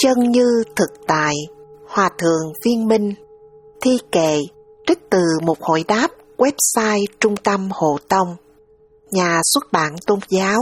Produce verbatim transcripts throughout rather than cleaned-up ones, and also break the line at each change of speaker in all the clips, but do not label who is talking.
Chân như thực tại, Hòa thượng Viên Minh. Thi kệ trích từ một hồi đáp website Trung tâm Hộ Tông. Nhà xuất bản tôn giáo.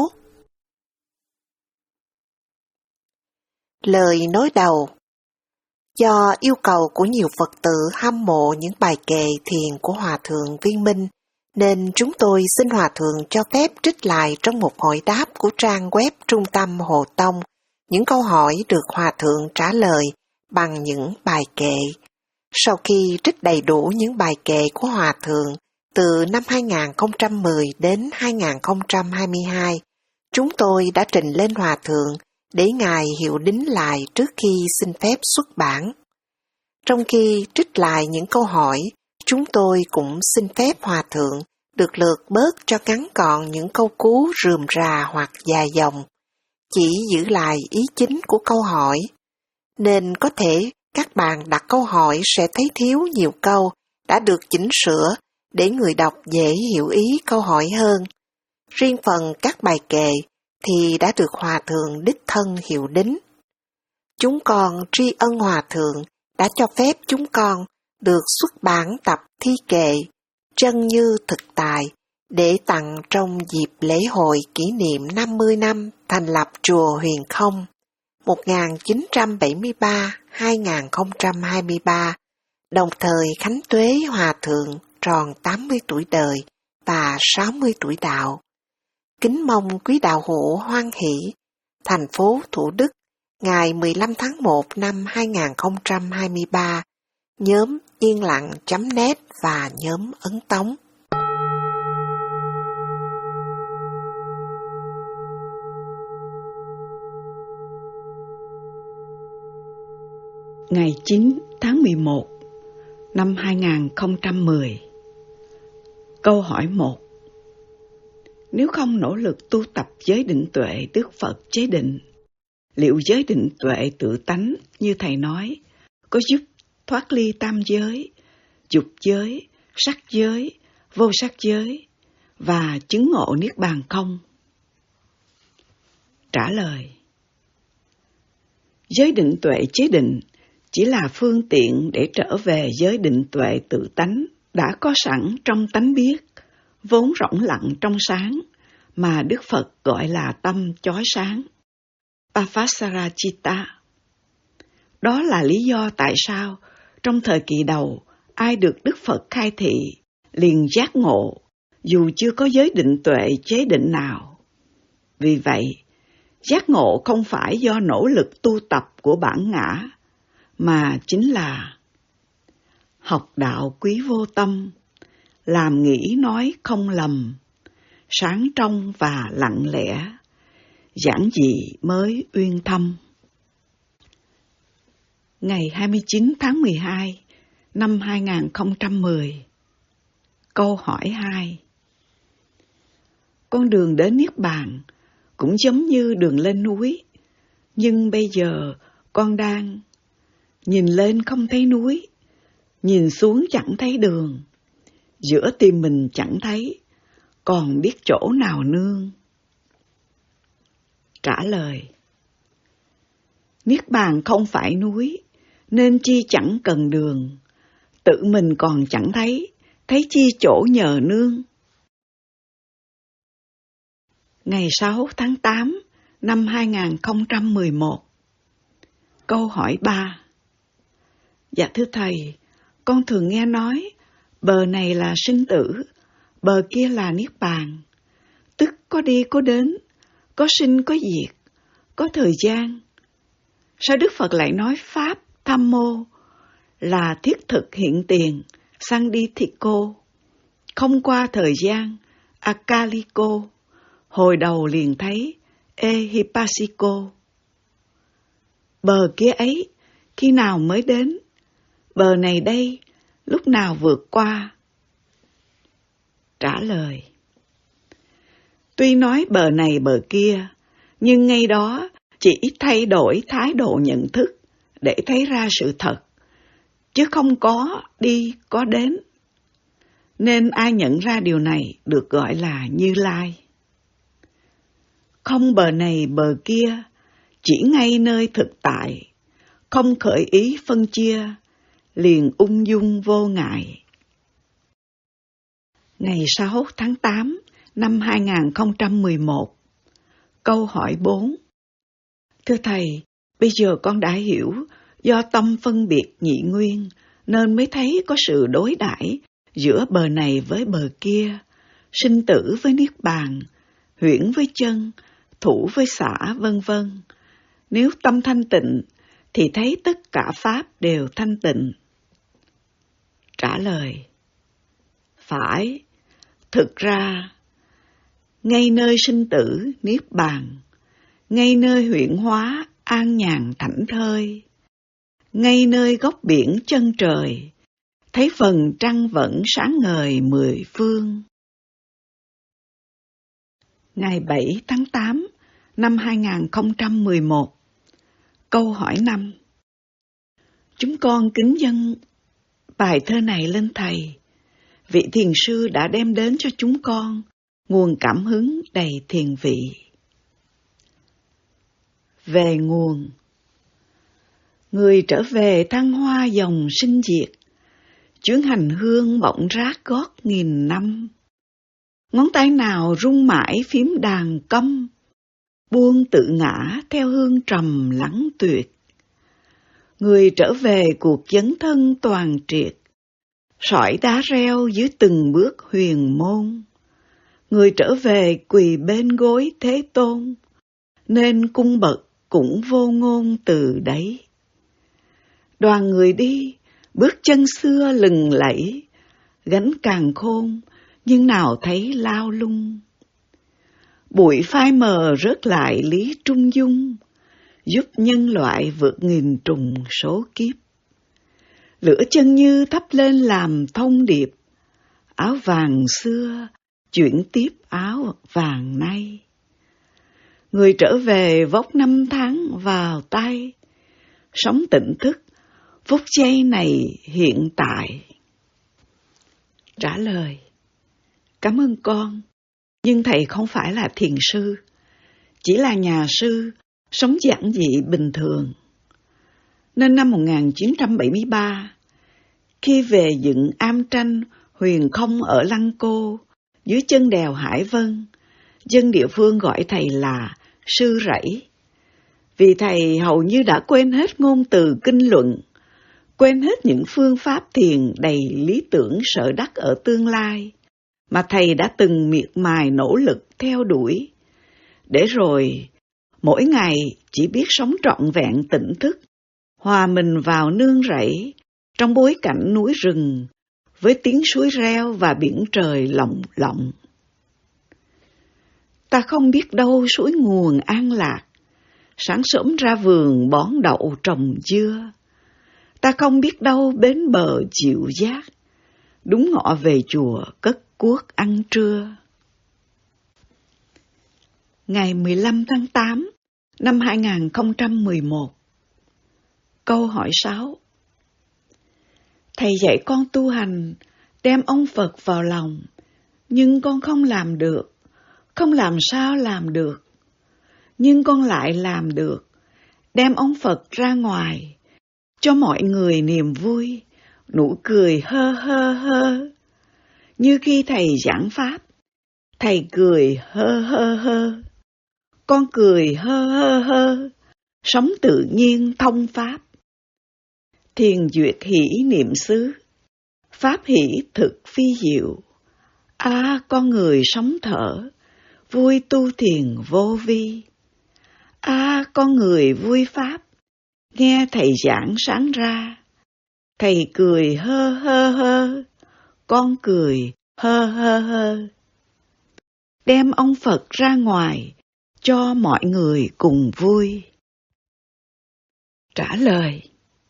Lời nói đầu. Do yêu cầu của nhiều Phật tử hâm mộ những bài kệ thiền của Hòa thượng Viên Minh, nên chúng tôi xin Hòa thượng cho phép trích lại trong một hồi đáp của trang web Trung tâm Hộ Tông những câu hỏi được Hòa thượng trả lời bằng những bài kệ. Sau khi trích đầy đủ những bài kệ của Hòa thượng từ năm hai nghìn không trăm mười đến hai nghìn không trăm hai mươi hai, chúng tôi đã trình lên Hòa thượng để Ngài hiệu đính lại trước khi xin phép xuất bản. Trong khi trích lại những câu hỏi, chúng tôi cũng xin phép Hòa thượng được lược bớt cho ngắn gọn những câu cú rườm rà hoặc dài dòng, chỉ giữ lại ý chính của câu hỏi. Nên có thể các bạn đặt câu hỏi sẽ thấy thiếu nhiều câu đã được chỉnh sửa để người đọc dễ hiểu ý câu hỏi hơn. Riêng phần các bài kệ thì đã được Hòa thượng đích thân hiệu đính. Chúng con tri ân Hòa thượng đã cho phép chúng con được xuất bản tập thi kệ Chân như thực tại để tặng trong dịp lễ hội kỷ niệm năm mươi năm thành lập chùa Huyền Không một nghìn chín trăm bảy mươi ba đến hai nghìn không trăm hai mươi ba, đồng thời khánh tuế Hòa thượng tròn tám mươi tuổi đời và sáu mươi tuổi đạo. Kính mong quý đạo hữu hoan hỷ, thành phố Thủ Đức, ngày mười lăm tháng một năm hai nghìn không trăm hai mươi ba, nhóm yên lặng chấm net và nhóm Ấn Tống.
Ngày chín tháng mười một năm hai nghìn không trăm mười. Câu hỏi một. Nếu không nỗ lực tu tập giới định tuệ Đức Phật chế định, liệu giới định tuệ tự tánh như Thầy nói có giúp thoát ly tam giới, dục giới, sắc giới, vô sắc giới và chứng ngộ Niết Bàn không? Trả lời. Giới định tuệ chế định chỉ là phương tiện để trở về giới định tuệ tự tánh đã có sẵn trong tánh biết, vốn rỗng lặng trong sáng, mà Đức Phật gọi là tâm chói sáng, Pavasarachita. Đó là lý do tại sao trong thời kỳ đầu, ai được Đức Phật khai thị liền giác ngộ, dù chưa có giới định tuệ chế định nào. Vì vậy, giác ngộ không phải do nỗ lực tu tập của bản ngã, mà chính là học đạo quý vô tâm, làm nghĩ nói không lầm, sáng trong và lặng lẽ, giản dị mới uyên thâm. Ngày hai mươi chín tháng mười hai năm hai nghìn không trăm mười. Câu hỏi hai. Con đường đến Niết Bàn cũng giống như đường lên núi, nhưng bây giờ con đang nhìn lên không thấy núi, nhìn xuống chẳng thấy đường, giữa tim mình chẳng thấy, còn biết chỗ nào nương? Trả lời. Niết Bàn không phải núi, nên chi chẳng cần đường, tự mình còn chẳng thấy, thấy chi chỗ nhờ nương? Ngày sáu tháng tám năm hai nghìn không trăm mười một. Câu hỏi ba. Dạ thưa Thầy, con thường nghe nói bờ này là sinh tử, bờ kia là Niết Bàn, tức có đi có đến, có sinh có diệt, có thời gian. Sao Đức Phật lại nói Pháp tham mô là thiết thực hiện tiền, Sandithiko, không qua thời gian, Akaliko, hồi đầu liền thấy, Ehipasiko. Bờ kia ấy, khi nào mới đến? Bờ này đây, lúc nào vượt qua? Trả lời. Tuy nói bờ này bờ kia, nhưng ngay đó chỉ thay đổi thái độ nhận thức để thấy ra sự thật, chứ không có đi có đến. Nên ai nhận ra điều này được gọi là Như Lai. Không bờ này bờ kia, chỉ ngay nơi thực tại, không khởi ý phân chia, liền ung dung vô ngại. Ngày sáu tháng tám năm hai nghìn không trăm mười một, câu hỏi bốn. Thưa Thầy, bây giờ con đã hiểu do tâm phân biệt nhị nguyên nên mới thấy có sự đối đãi giữa bờ này với bờ kia, sinh tử với niết bàn, huyễn với chân, thủ với xả, vân vân. Nếu tâm thanh tịnh thì thấy tất cả pháp đều thanh tịnh. Trả lời: phải. Thực ra, ngay nơi sinh tử, niết bàn, ngay nơi huyễn hóa, an nhàn thảnh thơi, ngay nơi góc biển chân trời, thấy phần trăng vẫn sáng ngời mười phương. Ngày bảy tháng tám năm hai nghìn không trăm mười một, câu hỏi năm. Chúng con kính dâng bài thơ này lên Thầy. Vị thiền sư đã đem đến cho chúng con nguồn cảm hứng đầy thiền vị. Về nguồn. Người trở về thăng hoa dòng sinh diệt, chướng hành hương bỗng rác gót nghìn năm. Ngón tay nào rung mãi phím đàn câm, buông tự ngã theo hương trầm lắng tuyệt. Người trở về cuộc dấn thân toàn triệt, sỏi đá reo dưới từng bước huyền môn. Người trở về quỳ bên gối Thế Tôn, nên cung bậc cũng vô ngôn từ đấy. Đoàn người đi, bước chân xưa lừng lẫy, gánh càn khôn, nhưng nào thấy lao lung. Bụi phai mờ rớt lại lý trung dung, giúp nhân loại vượt nghìn trùng số kiếp. Lửa chân như thắp lên làm thông điệp, áo vàng xưa chuyển tiếp áo vàng nay. Người trở về vóc năm tháng vào tay, sống tỉnh thức, phút giây này hiện tại. Trả lời: cảm ơn con, nhưng Thầy không phải là thiền sư, chỉ là nhà sư, sống giản dị bình thường. Nên năm một nghìn chín trăm bảy mươi ba, khi về dựng am tranh huyền không ở Lăng Cô, dưới chân đèo Hải Vân, dân địa phương gọi Thầy là Sư Rẫy. Vì Thầy hầu như đã quên hết ngôn từ kinh luận, quên hết những phương pháp thiền đầy lý tưởng sở đắc ở tương lai, mà Thầy đã từng miệt mài nỗ lực theo đuổi, để rồi mỗi ngày chỉ biết sống trọn vẹn tỉnh thức, hòa mình vào nương rẫy trong bối cảnh núi rừng, với tiếng suối reo và biển trời lộng lộng. Ta không biết đâu suối nguồn an lạc, sáng sớm ra vườn bón đậu trồng dưa. Ta không biết đâu bến bờ dịu dát, đúng ngọ về chùa cất cuốc ăn trưa. Ngày mười lăm tháng tám năm hai nghìn không trăm mười một, câu hỏi sáu. Thầy dạy con tu hành, đem ông Phật vào lòng, nhưng con không làm được, không làm sao làm được. Nhưng con lại làm được, đem ông Phật ra ngoài, cho mọi người niềm vui, nụ cười hơ hơ hơ. Như khi Thầy giảng Pháp, Thầy cười hơ hơ hơ, con cười hơ hơ hơ, sống tự nhiên thông Pháp. Thiền duyệt hỷ niệm xứ, Pháp hỷ thực phi diệu. A à, con người sống thở, vui tu thiền vô vi. A à, con người vui Pháp, nghe Thầy giảng sáng ra. Thầy cười hơ hơ hơ, con cười hơ hơ hơ. Đem ông Phật ra ngoài, cho mọi người cùng vui. Trả lời: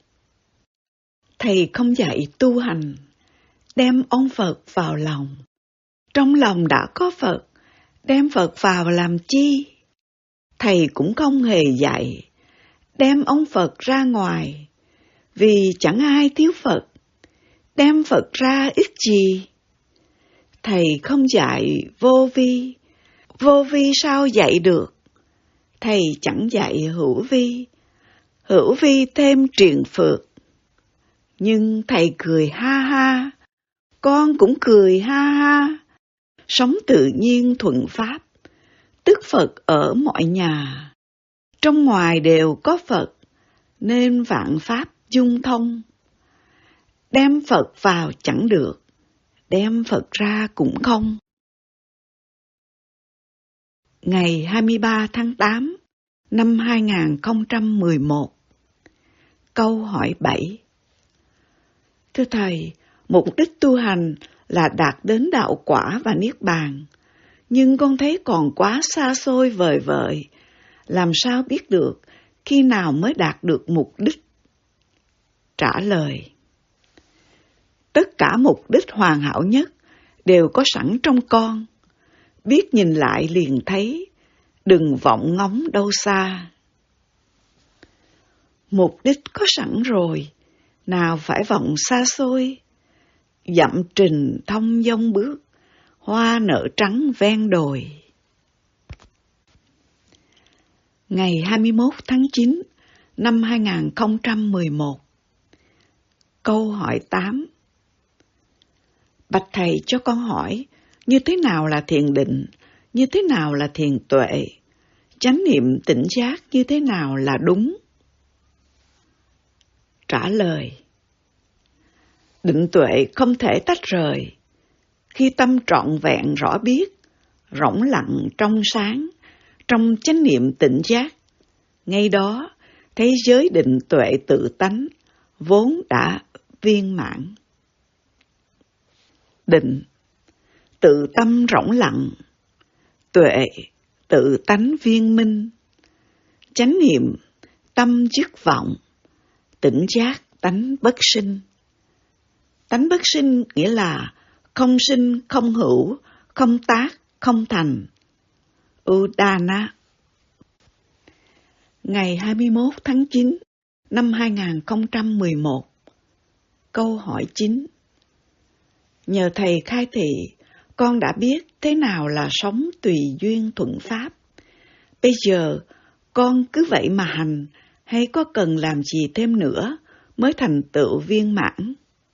Thầy không dạy tu hành, đem ông Phật vào lòng. Trong lòng đã có Phật, đem Phật vào làm chi? Thầy cũng không hề dạy, đem ông Phật ra ngoài, vì chẳng ai thiếu Phật, đem Phật ra ích gì? Thầy không dạy vô vi, vô vi sao dạy được? Thầy chẳng dạy hữu vi, hữu vi thêm triền phược. Nhưng thầy cười ha ha, con cũng cười ha ha. Sống tự nhiên thuận pháp, tức Phật ở mọi nhà. Trong ngoài đều có Phật, nên vạn pháp dung thông. Đem Phật vào chẳng được, đem Phật ra cũng không. Ngày hai mươi ba tháng tám năm hai nghìn không trăm mười một. Câu hỏi bảy. Thưa Thầy, mục đích tu hành là đạt đến đạo quả và niết bàn, nhưng con thấy còn quá xa xôi vời vợi, làm sao biết được khi nào mới đạt được mục đích? Trả lời. Tất cả mục đích hoàn hảo nhất đều có sẵn trong con, biết nhìn lại liền thấy, đừng vọng ngóng đâu xa. Mục đích có sẵn rồi, nào phải vọng xa xôi. Dặm trình thông dong bước, hoa nở trắng ven đồi. Ngày hai mươi mốt tháng chín năm hai nghìn không trăm mười một. Câu hỏi tám. Bạch Thầy cho con hỏi, như thế nào là thiền định, như thế nào là thiền tuệ, chánh niệm tỉnh giác như thế nào là đúng? Trả lời. Định tuệ không thể tách rời. Khi tâm trọn vẹn rõ biết, rỗng lặng trong sáng, trong chánh niệm tỉnh giác, ngay đó thấy giới định tuệ tự tánh, vốn đã viên mãn. Định, tự tâm rỗng lặng, tuệ, tự tánh viên minh, chánh niệm, tâm dứt vọng, tỉnh giác tánh bất sinh. Tánh bất sinh nghĩa là không sinh, không hữu, không tác, không thành. Udana. Ngày hai mươi mốt tháng chín năm hai nghìn không trăm mười một. Câu hỏi chín. Nhờ Thầy khai thị, con đã biết thế nào là sống tùy duyên thuận pháp. Bây giờ, con cứ vậy mà hành, hay có cần làm gì thêm nữa mới thành tựu viên mãn?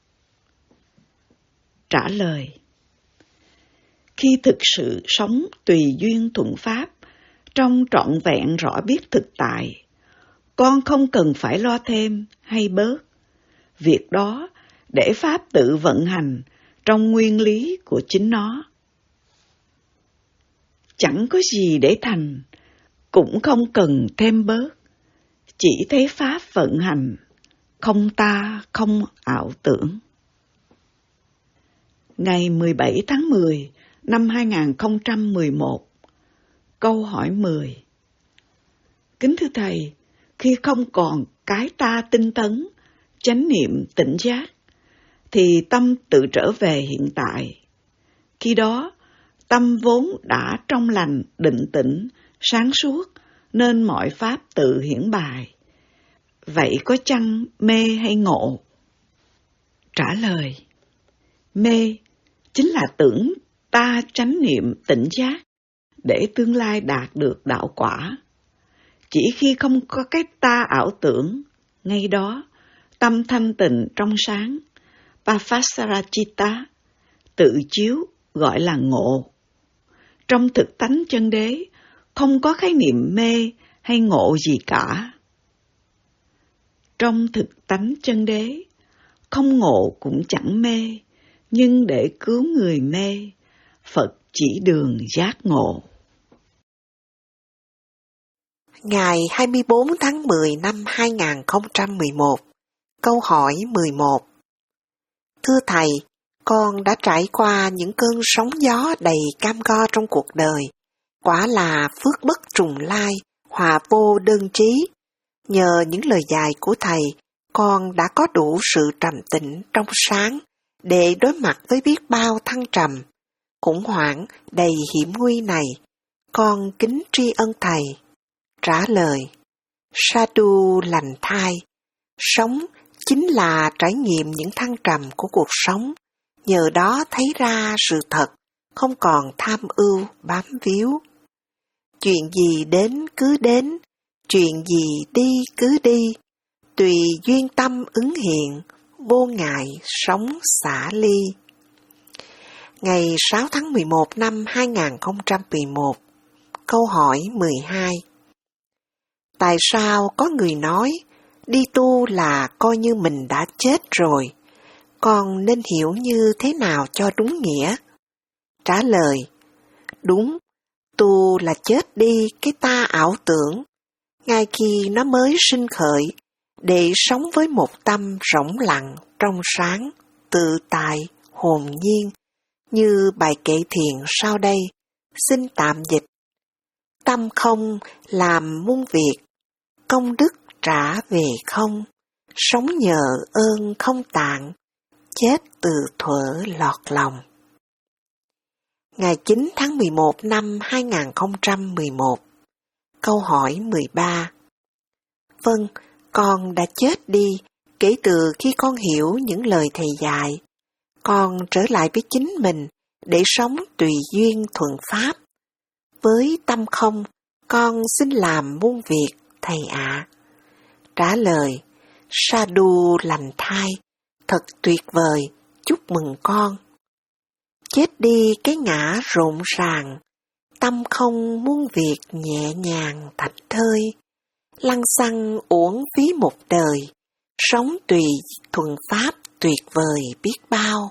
Trả lời. Khi thực sự sống tùy duyên thuận pháp, trong trọn vẹn rõ biết thực tại, con không cần phải lo thêm hay bớt. Việc đó để pháp tự vận hành trong nguyên lý của chính nó. Chẳng có gì để thành, cũng không cần thêm bớt, chỉ thấy pháp vận hành, không ta không ảo tưởng. Ngày mười bảy tháng mười năm hai nghìn không trăm mười một. Câu hỏi mười. Kính thưa Thầy, khi không còn cái ta tinh tấn, chánh niệm tỉnh giác, thì tâm tự trở về hiện tại. Khi đó, tâm vốn đã trong lành, định tĩnh, sáng suốt, nên mọi pháp tự hiển bài. Vậy có chăng mê hay ngộ? Trả lời. Mê chính là tưởng ta chánh niệm tỉnh giác để tương lai đạt được đạo quả. Chỉ khi không có cái ta ảo tưởng, ngay đó tâm thanh tịnh trong sáng, Pavassarachita, tự chiếu gọi là ngộ. Trong thực tánh chân đế, không có khái niệm mê hay ngộ gì cả. Trong thực tánh chân đế, không ngộ cũng chẳng mê, nhưng để cứu người mê, Phật chỉ đường giác ngộ.
Ngày hai mươi bốn tháng mười năm hai nghìn không trăm mười một. Câu hỏi mười một. Thưa Thầy, con đã trải qua những cơn sóng gió đầy cam go trong cuộc đời. Quả là phước bất trùng lai, hòa vô đơn chí. Nhờ những lời dạy của Thầy, con đã có đủ sự trầm tĩnh trong sáng để đối mặt với biết bao thăng trầm, khủng hoảng đầy hiểm nguy này. Con kính tri ân Thầy. Trả lời. Sadhu lành thai. Sống chính là trải nghiệm những thăng trầm của cuộc sống. Nhờ đó thấy ra sự thật, không còn tham ưu bám víu. Chuyện gì đến cứ đến, chuyện gì đi cứ đi. tùy duyên tâm ứng hiện, vô ngại sống xả ly. Ngày sáu tháng mười một năm hai nghìn không trăm mười một, câu hỏi mười hai. Tại sao có người nói đi tu là coi như mình đã chết rồi? Con nên hiểu như thế nào cho đúng nghĩa? Trả lời: đúng, tu là chết đi cái ta ảo tưởng, ngay khi nó mới sinh khởi, để sống với một tâm rỗng lặng, trong sáng, tự tại, hồn nhiên, như bài kệ thiền sau đây, xin tạm dịch. Tâm không làm muôn việc, công đức trả về không, sống nhờ ơn không tạng, chết từ thuở lọt lòng. Ngày chín tháng mười một năm hai nghìn không trăm mười một, câu hỏi mười ba. Vâng, con đã chết đi kể từ khi con hiểu những lời thầy dạy. Con trở lại với chính mình để sống tùy duyên thuận pháp. Với tâm không, con xin làm muôn việc, thầy ạ. À. Trả lời: Sadhu lành thai, thật tuyệt vời, chúc mừng con. Chết đi cái ngã rộn ràng, tâm không muôn việc nhẹ nhàng thảnh thơi, lăng xăng uổng phí một đời, sống tùy thuận pháp tuyệt vời biết bao.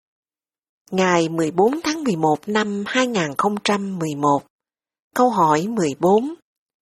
Ngày mười bốn tháng mười một năm hai nghìn không trăm mười một, câu hỏi mười bốn.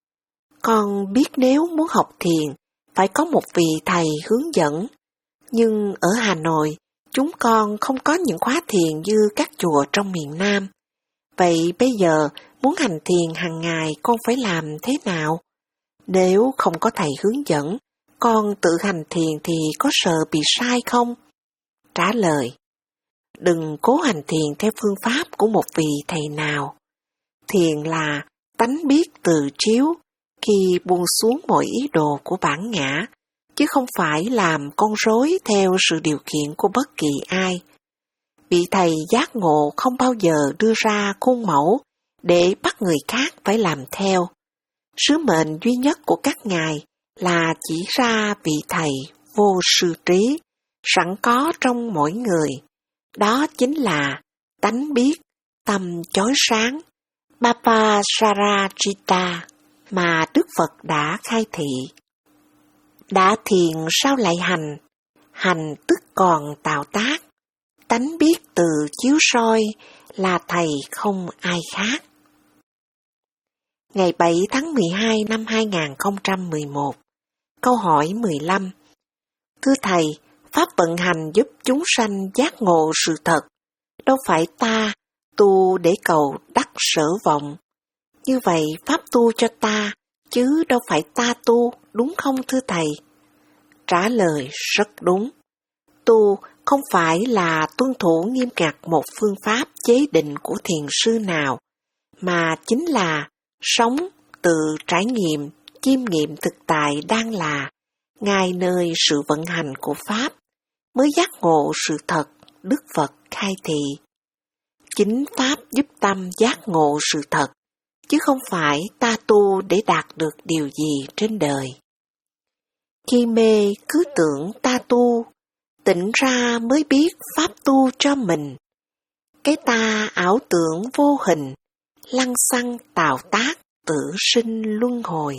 Con biết nếu muốn học thiền, phải có một vị thầy hướng dẫn, nhưng ở Hà Nội, chúng con không có những khóa thiền như các chùa trong miền Nam. Vậy bây giờ, muốn hành thiền hàng ngày con phải làm thế nào? Nếu không có thầy hướng dẫn, con tự hành thiền thì có sợ bị sai không? Trả lời: đừng cố hành thiền theo phương pháp của một vị thầy nào. Thiền là tánh biết từ chiếu, khi buông xuống mọi ý đồ của bản ngã, chứ không phải làm con rối theo sự điều khiển của bất kỳ ai. Vị thầy giác ngộ không bao giờ đưa ra khuôn mẫu để bắt người khác phải làm theo. Sứ mệnh duy nhất của các ngài là chỉ ra vị thầy vô sư trí, sẵn có trong mỗi người. Đó chính là tánh biết, tâm chói sáng, Bapasarajita mà Đức Phật đã khai thị. Đã thiền sao lại hành? Hành tức còn tạo tác. Tánh biết từ chiếu soi là thầy không ai khác. Ngày bảy tháng mười hai năm hai nghìn không trăm mười một, câu hỏi mười lăm. Thưa Thầy, Pháp vận hành giúp chúng sanh giác ngộ sự thật, đâu phải ta tu để cầu đắc sở vọng. Như vậy Pháp tu cho ta, chứ đâu phải ta tu, đúng không thưa Thầy? Trả lời rất đúng. Tu không phải là tuân thủ nghiêm ngặt một phương pháp chế định của thiền sư nào, mà chính là sống tự trải nghiệm, chiêm nghiệm thực tại đang là, ngay nơi sự vận hành của Pháp, mới giác ngộ sự thật Đức Phật khai thị. Chính Pháp giúp tâm giác ngộ sự thật, chứ không phải ta tu để đạt được điều gì trên đời. Khi mê cứ tưởng ta tu, tỉnh ra mới biết Pháp tu cho mình. Cái ta ảo tưởng vô hình, lăng xăng tạo tác, tự sinh luân hồi.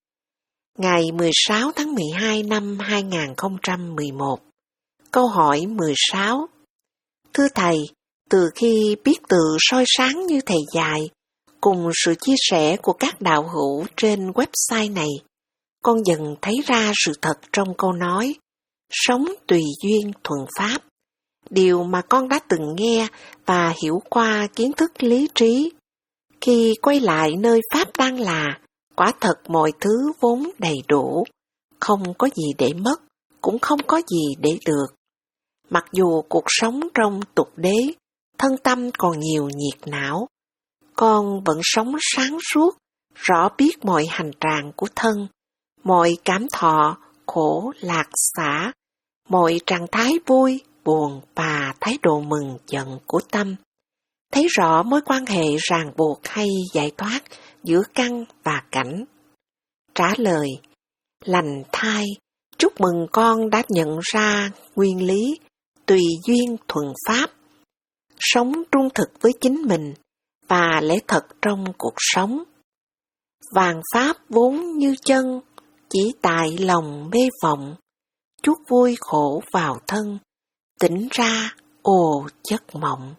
Ngày mười sáu tháng mười hai năm hai nghìn không trăm mười một, câu hỏi mười sáu. Thưa Thầy, từ khi biết tự soi sáng như Thầy dạy, cùng sự chia sẻ của các đạo hữu trên website này, con dần thấy ra sự thật trong câu nói, sống tùy duyên thuận pháp, điều mà con đã từng nghe và hiểu qua kiến thức lý trí. Khi quay lại nơi Pháp đang là, quả thật mọi thứ vốn đầy đủ, không có gì để mất, cũng không có gì để được. Mặc dù cuộc sống trong tục đế, thân tâm còn nhiều nhiệt não, con vẫn sống sáng suốt, rõ biết mọi hành trạng của thân, mọi cảm thọ, khổ, lạc, xả, mọi trạng thái vui, buồn và thái độ mừng, giận của tâm. Thấy rõ mối quan hệ ràng buộc hay giải thoát giữa căn và cảnh. Trả lời: lành thai, Chúc mừng con đã nhận ra nguyên lý tùy duyên thuận pháp, sống trung thực với chính mình và lẽ thật trong cuộc sống. Vạn pháp vốn như chân, chỉ tại lòng mê vọng, chuốc vui khổ vào thân, tỉnh ra ồ giấc mộng.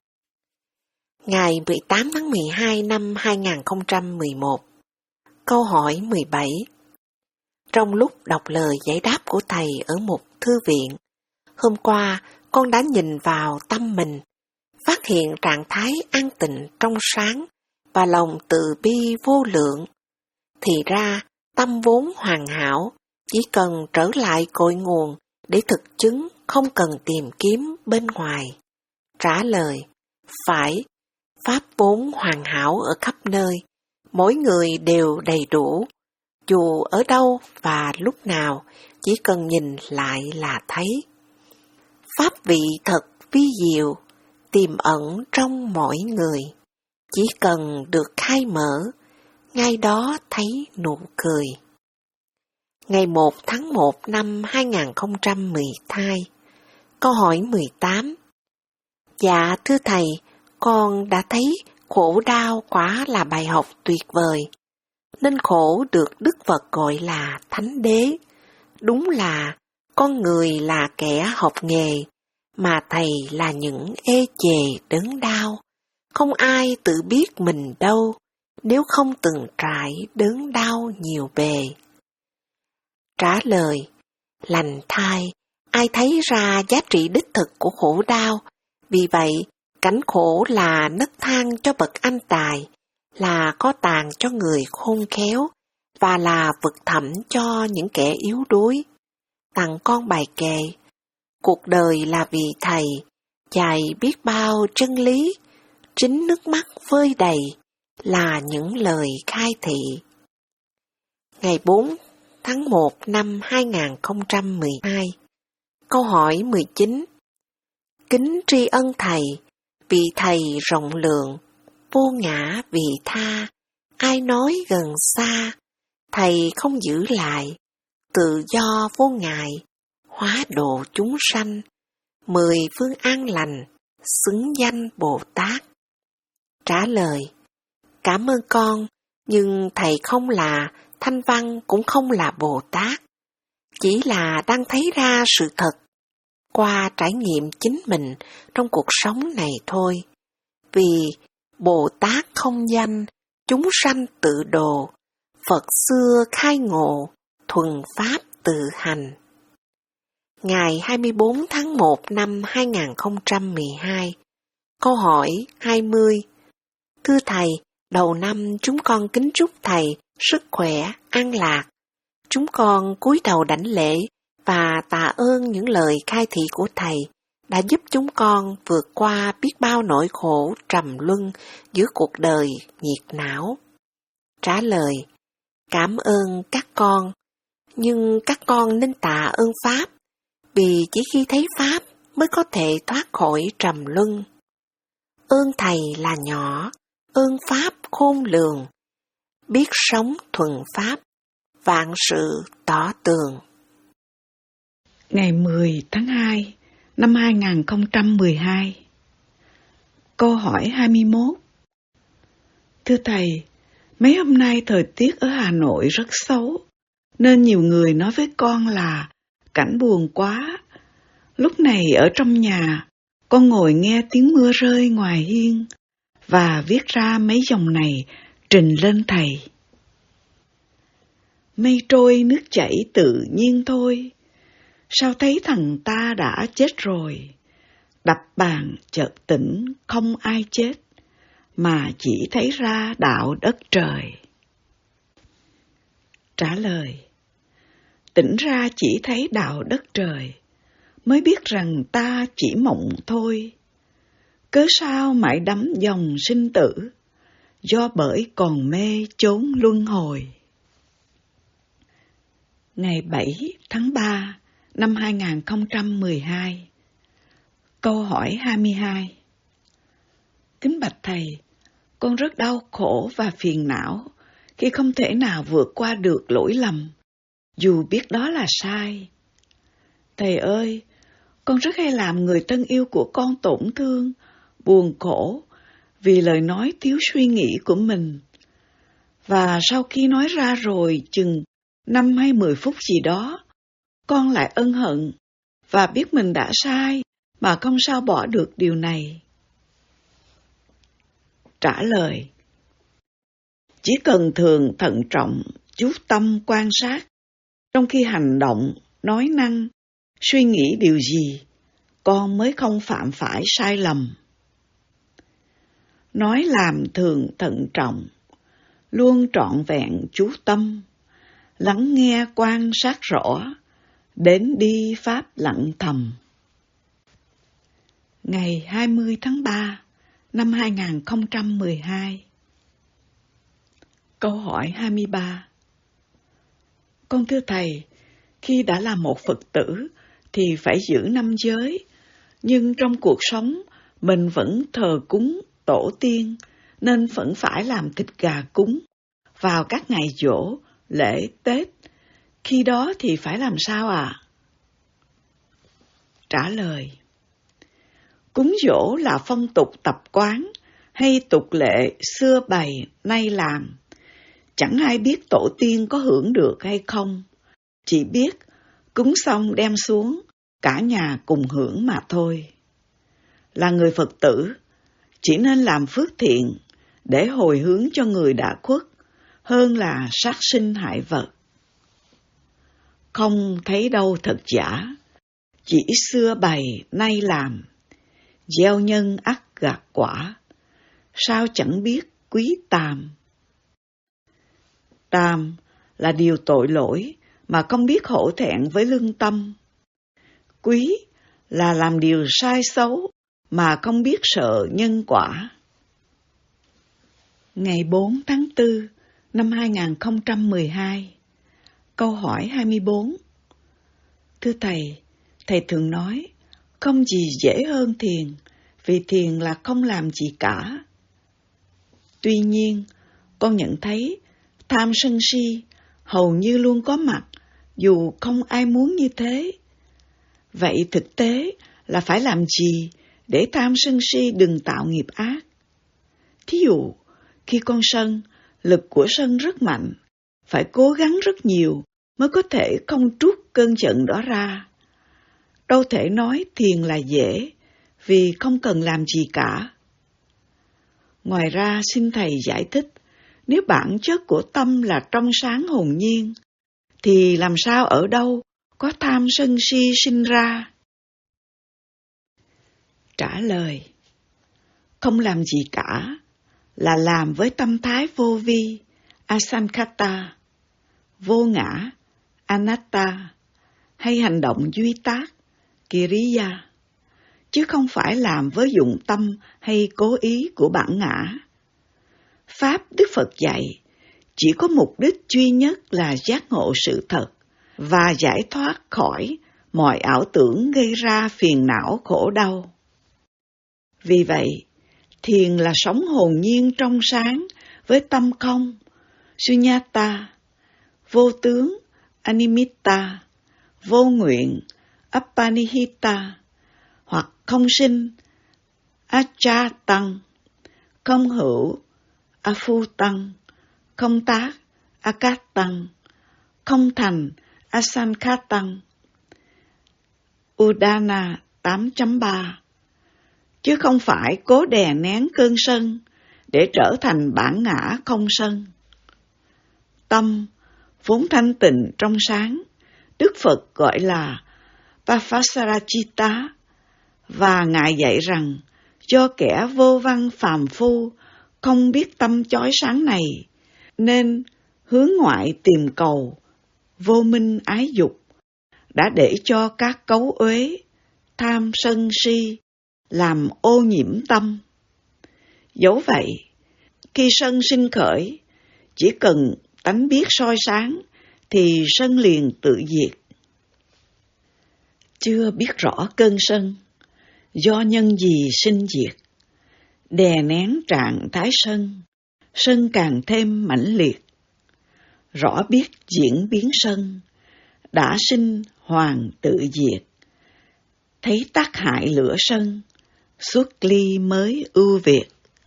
Ngày mười tám tháng mười hai năm hai nghìn không trăm mười một, câu hỏi mười bảy. Trong lúc đọc lời giải đáp của thầy ở một thư viện, hôm qua con đã nhìn vào tâm mình, phát hiện trạng thái an tịnh trong sáng và lòng từ bi vô lượng. Thì ra, tâm vốn hoàn hảo, chỉ cần trở lại cội nguồn để thực chứng, không cần tìm kiếm bên ngoài. Trả lời, phải, pháp vốn hoàn hảo ở khắp nơi, mỗi người đều đầy đủ, dù ở đâu và lúc nào, chỉ cần nhìn lại là thấy. Pháp vị thật vi diệu, tiềm ẩn trong mỗi người, chỉ cần được khai mở, ngay đó thấy nụ cười. Ngày một tháng một năm hai nghìn không trăm mười hai, câu hỏi mười tám. Dạ thưa thầy, con đã thấy khổ đau quả là bài học tuyệt vời, nên khổ được Đức Phật gọi là Thánh Đế. Đúng là con người là kẻ học nghề, mà thầy là những ê chề đớn đau. Không ai tự biết mình đâu, nếu không từng trải đớn đau nhiều bề. Trả lời, lành thai, ai thấy ra giá trị đích thực của khổ đau, vì vậy cảnh khổ là nấc thang cho bậc anh tài, là có tàng cho người khôn khéo, và là vực thẳm cho những kẻ yếu đuối. Tặng con bài kệ, cuộc đời là vì thầy, dạy biết bao chân lý, chính nước mắt vơi đầy, là những lời khai thị. Ngày bốn tháng một năm hai nghìn không trăm mười hai, câu hỏi mười chín. Kính tri ân thầy, vì thầy rộng lượng, vô ngã vị tha, ai nói gần xa, thầy không giữ lại, tự do vô ngại, hóa độ chúng sanh, mười phương an lành, xứng danh Bồ Tát. Trả lời, cảm ơn con, nhưng thầy không là Thanh Văn cũng không là Bồ Tát, chỉ là đang thấy ra sự thật qua trải nghiệm chính mình trong cuộc sống này thôi. Vì Bồ Tát không danh, chúng sanh tự độ, Phật xưa khai ngộ, thuần pháp tự hành. Ngày hai mươi bốn tháng một năm hai nghìn không trăm mười hai, câu hỏi hai mươi. Thưa thầy, đầu năm chúng con kính chúc thầy sức khỏe, an lạc. Chúng con cúi đầu đảnh lễ và tạ ơn những lời khai thị của thầy đã giúp chúng con vượt qua biết bao nỗi khổ trầm luân giữa cuộc đời nhiệt não. Trả lời, cảm ơn các con, nhưng các con nên tạ ơn Pháp, vì chỉ khi thấy Pháp mới có thể thoát khỏi trầm luân. Ơn thầy là nhỏ, ơn Pháp khôn lường, biết sống thuần Pháp, vạn sự tỏ tường.
Ngày mười tháng hai năm hai nghìn không trăm mười hai, câu hỏi hai mươi mốt. Thưa thầy, mấy hôm nay thời tiết ở Hà Nội rất xấu, nên nhiều người nói với con là cảnh buồn quá. Lúc này ở trong nhà, con ngồi nghe tiếng mưa rơi ngoài hiên và viết ra mấy dòng này trình lên thầy. Mây trôi nước chảy tự nhiên thôi, sao thấy thằng ta đã chết rồi. Đập bàn chợt tỉnh không ai chết, mà chỉ thấy ra đạo đất trời. Trả lời, tỉnh ra chỉ thấy đạo đất trời, mới biết rằng ta chỉ mộng thôi. Cớ sao mãi đắm dòng sinh tử, do bởi còn mê chốn luân hồi. Ngày bảy tháng ba năm hai nghìn không trăm mười hai, câu hỏi hai mươi hai. Kính bạch thầy, con rất đau khổ và phiền não khi không thể nào vượt qua được lỗi lầm dù biết đó là sai. Thầy ơi, con rất hay làm người thân yêu của con tổn thương, buồn khổ vì lời nói thiếu suy nghĩ của mình. Và sau khi nói ra rồi chừng năm hay mười phút gì đó, con lại ân hận và biết mình đã sai mà không sao bỏ được điều này. Trả lời: chỉ cần thường thận trọng, chú tâm quan sát, trong khi hành động, nói năng, suy nghĩ điều gì, con mới không phạm phải sai lầm. Nói làm thường thận trọng, luôn trọn vẹn chú tâm, lắng nghe quan sát rõ, đến đi pháp lặng thầm. Ngày hai mươi tháng ba năm hai nghìn không trăm mười hai. Câu hỏi hai mươi ba. Con thưa Thầy, khi đã là một Phật tử thì phải giữ năm giới, nhưng trong cuộc sống mình vẫn thờ cúng tổ tiên nên vẫn phải làm thịt gà cúng vào các ngày giỗ, lễ, Tết. Khi đó thì phải làm sao ạ? À? Trả lời: cúng giỗ là phong tục tập quán hay tục lệ xưa bày nay làm. Chẳng ai biết tổ tiên có hưởng được hay không, chỉ biết cúng xong đem xuống, cả nhà cùng hưởng mà thôi. Là người Phật tử, chỉ nên làm phước thiện để hồi hướng cho người đã khuất, hơn là sát sinh hại vật. Không thấy đâu thật giả, chỉ xưa bày nay làm, gieo nhân ắt gặt quả, sao chẳng biết quý tàm. Tàm là điều tội lỗi mà không biết hổ thẹn với lương tâm. Quý là làm điều sai xấu mà không biết sợ nhân quả. Ngày bốn tháng tư năm hai nghìn không trăm mười hai. Câu hỏi hai mươi bốn. Thưa Thầy, Thầy thường nói không gì dễ hơn thiền, vì thiền là không làm gì cả. Tuy nhiên, con nhận thấy tham sân si hầu như luôn có mặt, dù không ai muốn như thế. Vậy thực tế là phải làm gì để tham sân si đừng tạo nghiệp ác? Thí dụ, khi con sân, lực của sân rất mạnh, phải cố gắng rất nhiều mới có thể không trút cơn giận đó ra. Đâu thể nói thiền là dễ, vì không cần làm gì cả. Ngoài ra xin Thầy giải thích, nếu bản chất của tâm là trong sáng hồn nhiên, thì làm sao ở đâu có tham sân si sinh ra? Trả lời: không làm gì cả, là làm với tâm thái vô vi, asankhata, vô ngã, anatta, hay hành động duy tác, kiriya, chứ không phải làm với dụng tâm hay cố ý của bản ngã. Pháp Đức Phật dạy chỉ có mục đích duy nhất là giác ngộ sự thật và giải thoát khỏi mọi ảo tưởng gây ra phiền não khổ đau. Vì vậy, thiền là sống hồn nhiên trong sáng với tâm không, sunyata, vô tướng, animitta, vô nguyện, appanihita, hoặc không sinh, achatang, không hữu, aputang, không tác, akatang, không thành, asankhatan. Udana tám chấm ba. Chứ không phải cố đè nén cơn sân để trở thành bản ngã không sân. Tâm vốn thanh tịnh trong sáng, Đức Phật gọi là Papasarachita, và Ngài dạy rằng do kẻ vô văn phàm phu không biết tâm chói sáng này, nên hướng ngoại tìm cầu, vô minh ái dục, đã để cho các cấu uế, tham sân si, làm ô nhiễm tâm. Dẫu vậy, khi sân sinh khởi, chỉ cần tánh biết soi sáng, thì sân liền tự diệt. Chưa biết rõ cơn sân, do nhân gì sinh diệt, đè nén trạng thái sân, sân càng thêm mãnh liệt. Rõ biết diễn biến sân, đã sinh hoàng tự diệt. Thấy tác hại lửa sân, xuất ly mới ưu việt.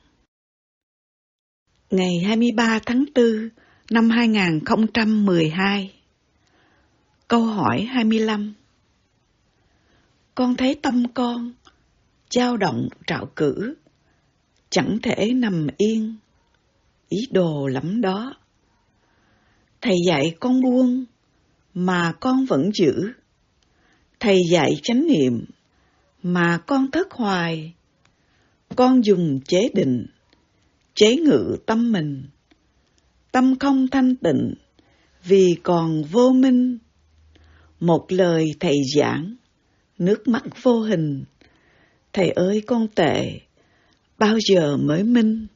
Ngày hai mươi ba tháng tư năm hai nghìn không trăm mười hai. Câu hỏi hai mươi lăm. Con thấy tâm con dao động trạo cử, chẳng thể nằm yên, ý đồ lắm đó. Thầy dạy con buông, mà con vẫn giữ. Thầy dạy chánh niệm, mà con thất hoài. Con dùng chế định, chế ngự tâm mình. Tâm không thanh tịnh, vì còn vô minh. Một lời thầy giảng, nước mắt vô hình. Thầy ơi con tệ, bao giờ mới minh?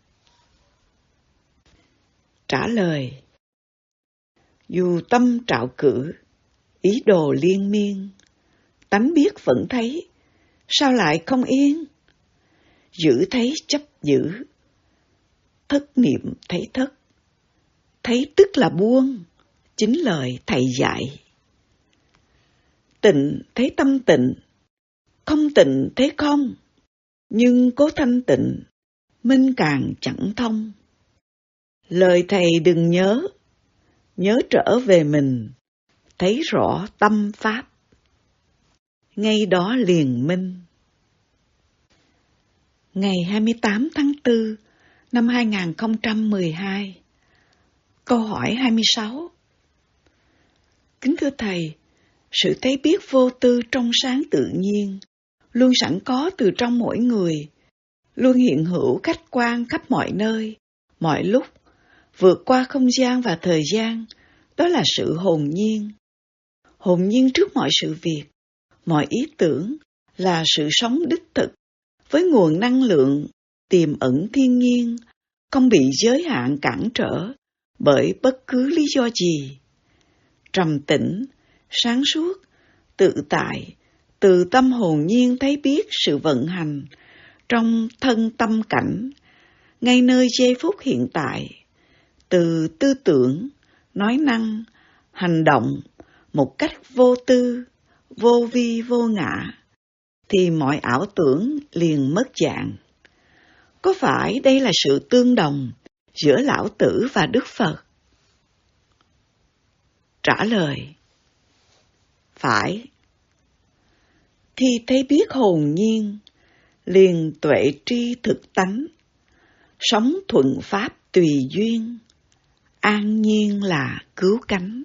Trả lời. Dù tâm trạo cử, ý đồ liên miên, tánh biết vẫn thấy, sao lại không yên? Giữ thấy chấp giữ, thất niệm thấy thất, thấy tức là buông, chính lời thầy dạy. Tịnh thấy tâm tịnh, không tịnh thấy không, nhưng cố thanh tịnh, minh càng chẳng thông. Lời thầy đừng nhớ, nhớ trở về mình, thấy rõ tâm pháp. Ngay đó liền minh. Ngày hai mươi tám tháng tư năm hai nghìn không trăm mười hai. Câu hỏi hai mươi sáu. Kính thưa Thầy, sự thấy biết vô tư trong sáng tự nhiên, luôn sẵn có từ trong mỗi người, luôn hiện hữu khách quan khắp mọi nơi, mọi lúc, vượt qua không gian và thời gian, đó là sự hồn nhiên. Hồn nhiên trước mọi sự việc, mọi ý tưởng là sự sống đích thực, với nguồn năng lượng tiềm ẩn thiên nhiên, không bị giới hạn cản trở bởi bất cứ lý do gì. Trầm tĩnh, sáng suốt, tự tại, từ tâm hồn nhiên thấy biết sự vận hành trong thân tâm cảnh, ngay nơi giây phút hiện tại, từ tư tưởng, nói năng, hành động một cách vô tư, vô vi vô ngã, thì mọi ảo tưởng liền mất dạng. Có phải đây là sự tương đồng giữa Lão Tử và Đức Phật? Trả lời. Phải. Khi thấy biết hồn nhiên, liền tuệ tri thực tánh, sống thuận pháp tùy duyên, an nhiên là cứu cánh.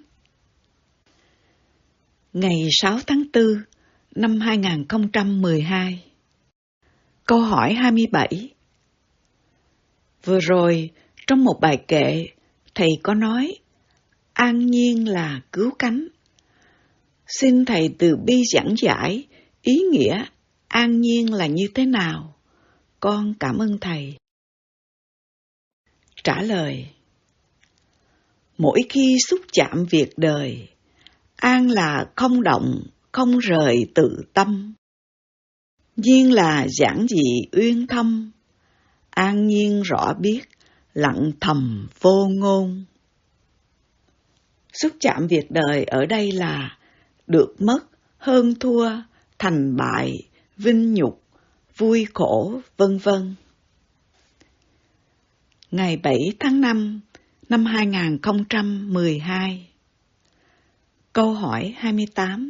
Ngày sáu tháng tư năm hai nghìn không trăm mười hai. Câu hỏi hai mươi bảy. Vừa rồi, trong một bài kệ, Thầy có nói, an nhiên là cứu cánh. Xin Thầy từ bi giảng giải ý nghĩa an nhiên là như thế nào? Con cảm ơn Thầy. Trả lời. Mỗi khi xúc chạm việc đời, an là không động, không rời tự tâm. Nhiên là giản dị uyên thâm, an nhiên rõ biết, lặng thầm vô ngôn. Xúc chạm việc đời ở đây là được mất, hơn thua, thành bại, vinh nhục, vui khổ, vân vân. Ngày bảy tháng năm năm hai nghìn không trăm mười hai. Câu hỏi hai mươi tám.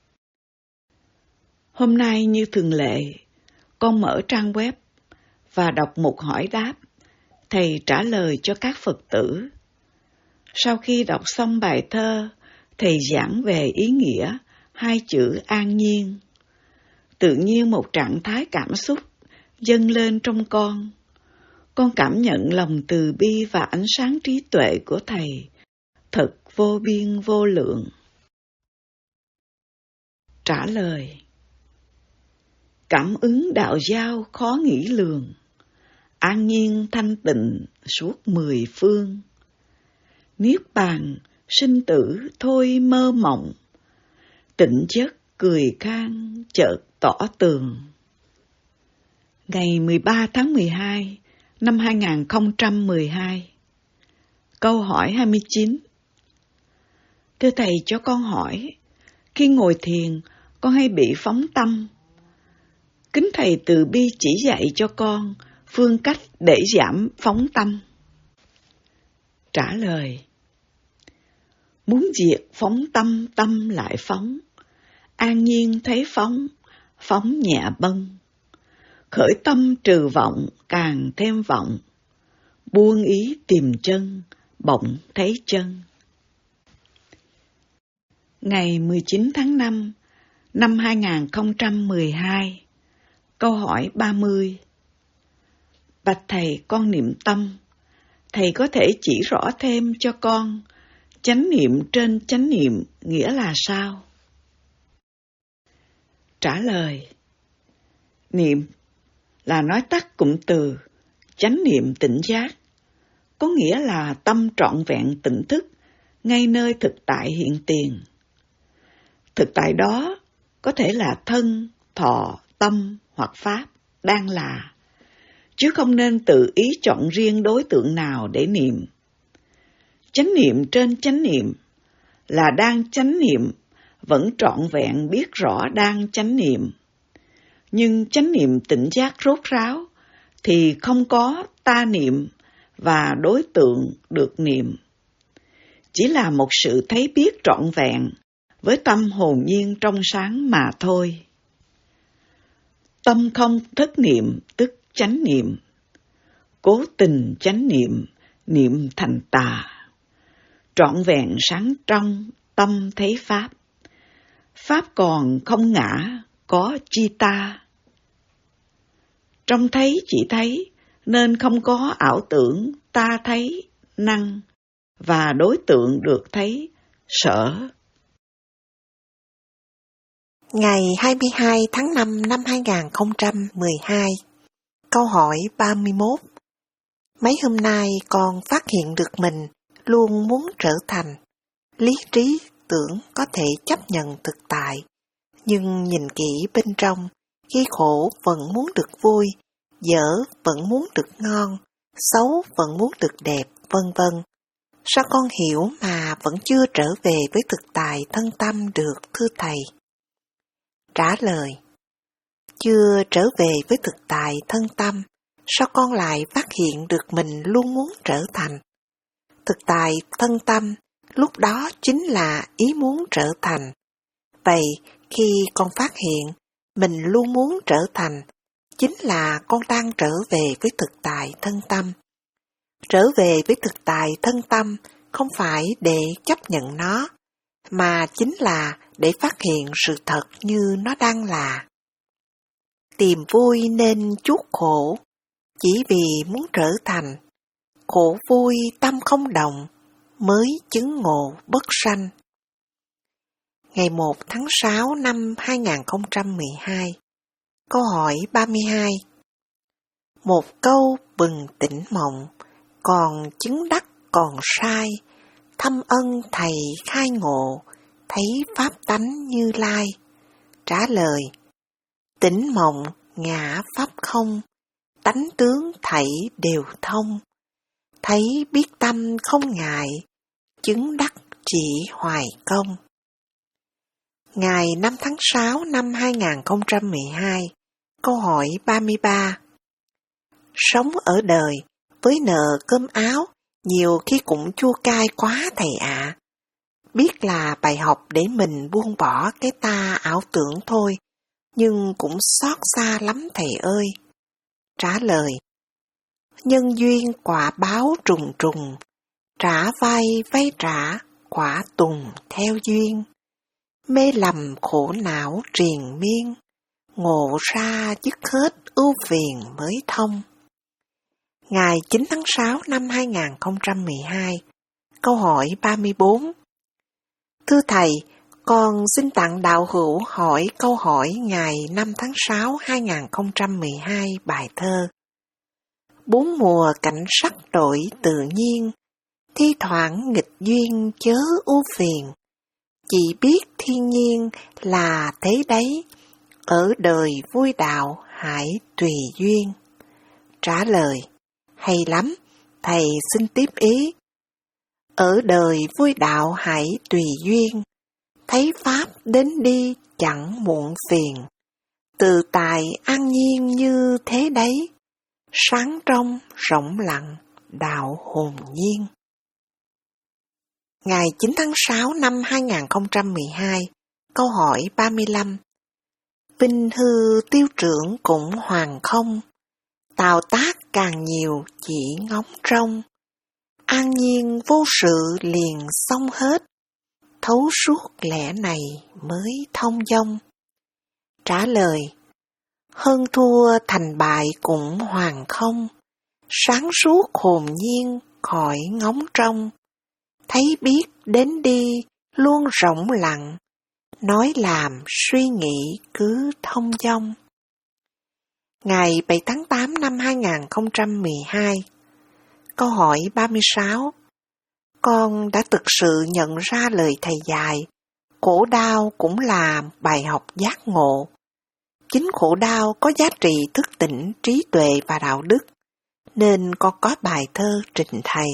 Hôm nay như thường lệ, con mở trang web và đọc mục hỏi đáp, Thầy trả lời cho các Phật tử. Sau khi đọc xong bài thơ, Thầy giảng về ý nghĩa hai chữ an nhiên. Tự nhiên một trạng thái cảm xúc dâng lên trong con. Con cảm nhận lòng từ bi và ánh sáng trí tuệ của Thầy, thật vô biên vô lượng. Trả lời. Cảm ứng đạo giao khó nghĩ lường, an nhiên thanh tịnh suốt mười phương. Niết bàn sinh tử thôi mơ mộng, tỉnh giấc cười khang chợt tỏ tường. Ngày mười ba tháng mười hai năm hai nghìn không trăm mười hai. Câu hỏi hai mươi chín. Thưa Thầy cho con hỏi, Khi ngồi thiền, con hay bị phóng tâm. Kính Thầy từ bi chỉ dạy cho con phương cách để giảm phóng tâm. Trả lời: muốn diệt phóng tâm, tâm lại phóng. An nhiên thấy phóng, phóng nhẹ bâng. Khởi tâm trừ vọng, càng thêm vọng. Buông ý tìm chân, bỗng thấy chân. Ngày mười chín tháng năm năm hai nghìn không trăm mười hai, câu hỏi ba mươi. Bạch Thầy, con niệm tâm, Thầy có thể chỉ rõ thêm cho con chánh niệm trên chánh niệm nghĩa là sao? Trả lời: niệm là nói tắt cụm từ chánh niệm tỉnh giác, có nghĩa là tâm trọn vẹn tỉnh thức ngay nơi thực tại hiện tiền. Thực tại đó có thể là thân, thọ, tâm hoặc pháp đang là, chứ không nên tự ý chọn riêng đối tượng nào để niệm. Chánh niệm trên chánh niệm là đang chánh niệm vẫn trọn vẹn biết rõ đang chánh niệm. Nhưng chánh niệm tỉnh giác rốt ráo thì không có ta niệm và đối tượng được niệm. Chỉ là một sự thấy biết trọn vẹn với tâm hồn nhiên trong sáng mà thôi. Tâm không thất niệm tức chánh niệm. Cố tình chánh niệm, niệm thành tà. Trọn vẹn sáng trong, tâm thấy Pháp. Pháp còn không ngã, có chi ta. Trong thấy chỉ thấy, nên không có ảo tưởng ta thấy, năng, và đối tượng được thấy, sở.
Ngày hai mươi hai tháng năm năm hai nghìn không trăm mười hai, câu hỏi ba mươi mốt. Mấy hôm nay con phát hiện được mình luôn muốn trở thành. Lý trí tưởng có thể chấp nhận thực tại, nhưng nhìn kỹ bên trong, khi khổ vẫn muốn được vui, dở vẫn muốn được ngon, xấu vẫn muốn được đẹp, vân vân. Sao con hiểu mà vẫn chưa trở về với thực tại thân tâm được, thưa Thầy? Trả lời: chưa trở về với thực tại thân tâm, sao con lại phát hiện được mình luôn muốn trở thành? Thực tại thân tâm lúc đó chính là ý muốn trở thành. Vậy khi con phát hiện mình luôn muốn trở thành, chính là con đang trở về với thực tại thân tâm. Trở về với thực tại thân tâm không phải để chấp nhận nó, mà chính là để phát hiện sự thật như nó đang là. Tìm vui nên chuốc khổ, chỉ vì muốn trở thành. Khổ vui tâm không đồng, mới chứng ngộ bất sanh. Ngày một tháng sáu năm hai nghìn không trăm mười hai, câu hỏi ba mươi hai. Một câu bừng tỉnh mộng, còn chứng đắc còn sai, thâm ân Thầy khai ngộ, thấy pháp tánh Như Lai. Trả lời: tỉnh mộng ngã pháp không, tánh tướng thảy đều thông. Thấy biết tâm không ngại, chứng đắc chỉ hoài công. Ngày năm tháng sáu năm hai nghìn không trăm mười hai, câu hỏi ba mươi ba. Sống ở đời với nợ cơm áo, nhiều khi cũng chua cay quá Thầy ạ. À. Biết là bài học để mình buông bỏ cái ta ảo tưởng thôi, nhưng cũng xót xa lắm Thầy ơi. Trả lời: nhân duyên quả báo trùng trùng, trả vay vay trả, quả tùng theo duyên. Mê lầm khổ não triền miên, ngộ ra dứt hết ưu phiền mới thông. Ngày chín tháng sáu năm hai nghìn không trăm mười hai, câu hỏi ba mươi bốn. Thưa Thầy, con xin tặng đạo hữu hỏi câu hỏi ngày năm tháng sáu hai nghìn không trăm mười hai bài thơ. Bốn mùa cảnh sắc đổi tự nhiên, thi thoảng nghịch duyên chớ ưu phiền. Chỉ biết thiên nhiên là thế đấy, ở đời vui đạo hãy tùy duyên. Trả lời: hay lắm, Thầy xin tiếp ý. Ở đời vui đạo hãy tùy duyên, thấy Pháp đến đi chẳng muộn phiền, tự tại an nhiên như thế đấy, sáng trong rộng lặng đạo hồn nhiên. Ngày chín tháng sáu năm hai nghìn không trăm mười hai, câu hỏi ba mươi lăm. Vinh hư tiêu trưởng cũng hoàng không, tạo tác càng nhiều chỉ ngóng trông, an nhiên vô sự liền xong hết, thấu suốt lẽ này mới thông dong. Trả lời, hơn thua thành bại cũng hoàng không, sáng suốt hồn nhiên khỏi ngóng trông, thấy biết đến đi luôn rộng lặng, nói làm suy nghĩ cứ thông dong. Ngày bảy tháng tám năm hai nghìn không trăm mười hai, câu hỏi ba mươi sáu. Con đã thực sự nhận ra lời thầy dạy, khổ đau cũng là bài học giác ngộ. Chính khổ đau có giá trị thức tỉnh, trí tuệ và đạo đức, nên con có bài thơ trình thầy.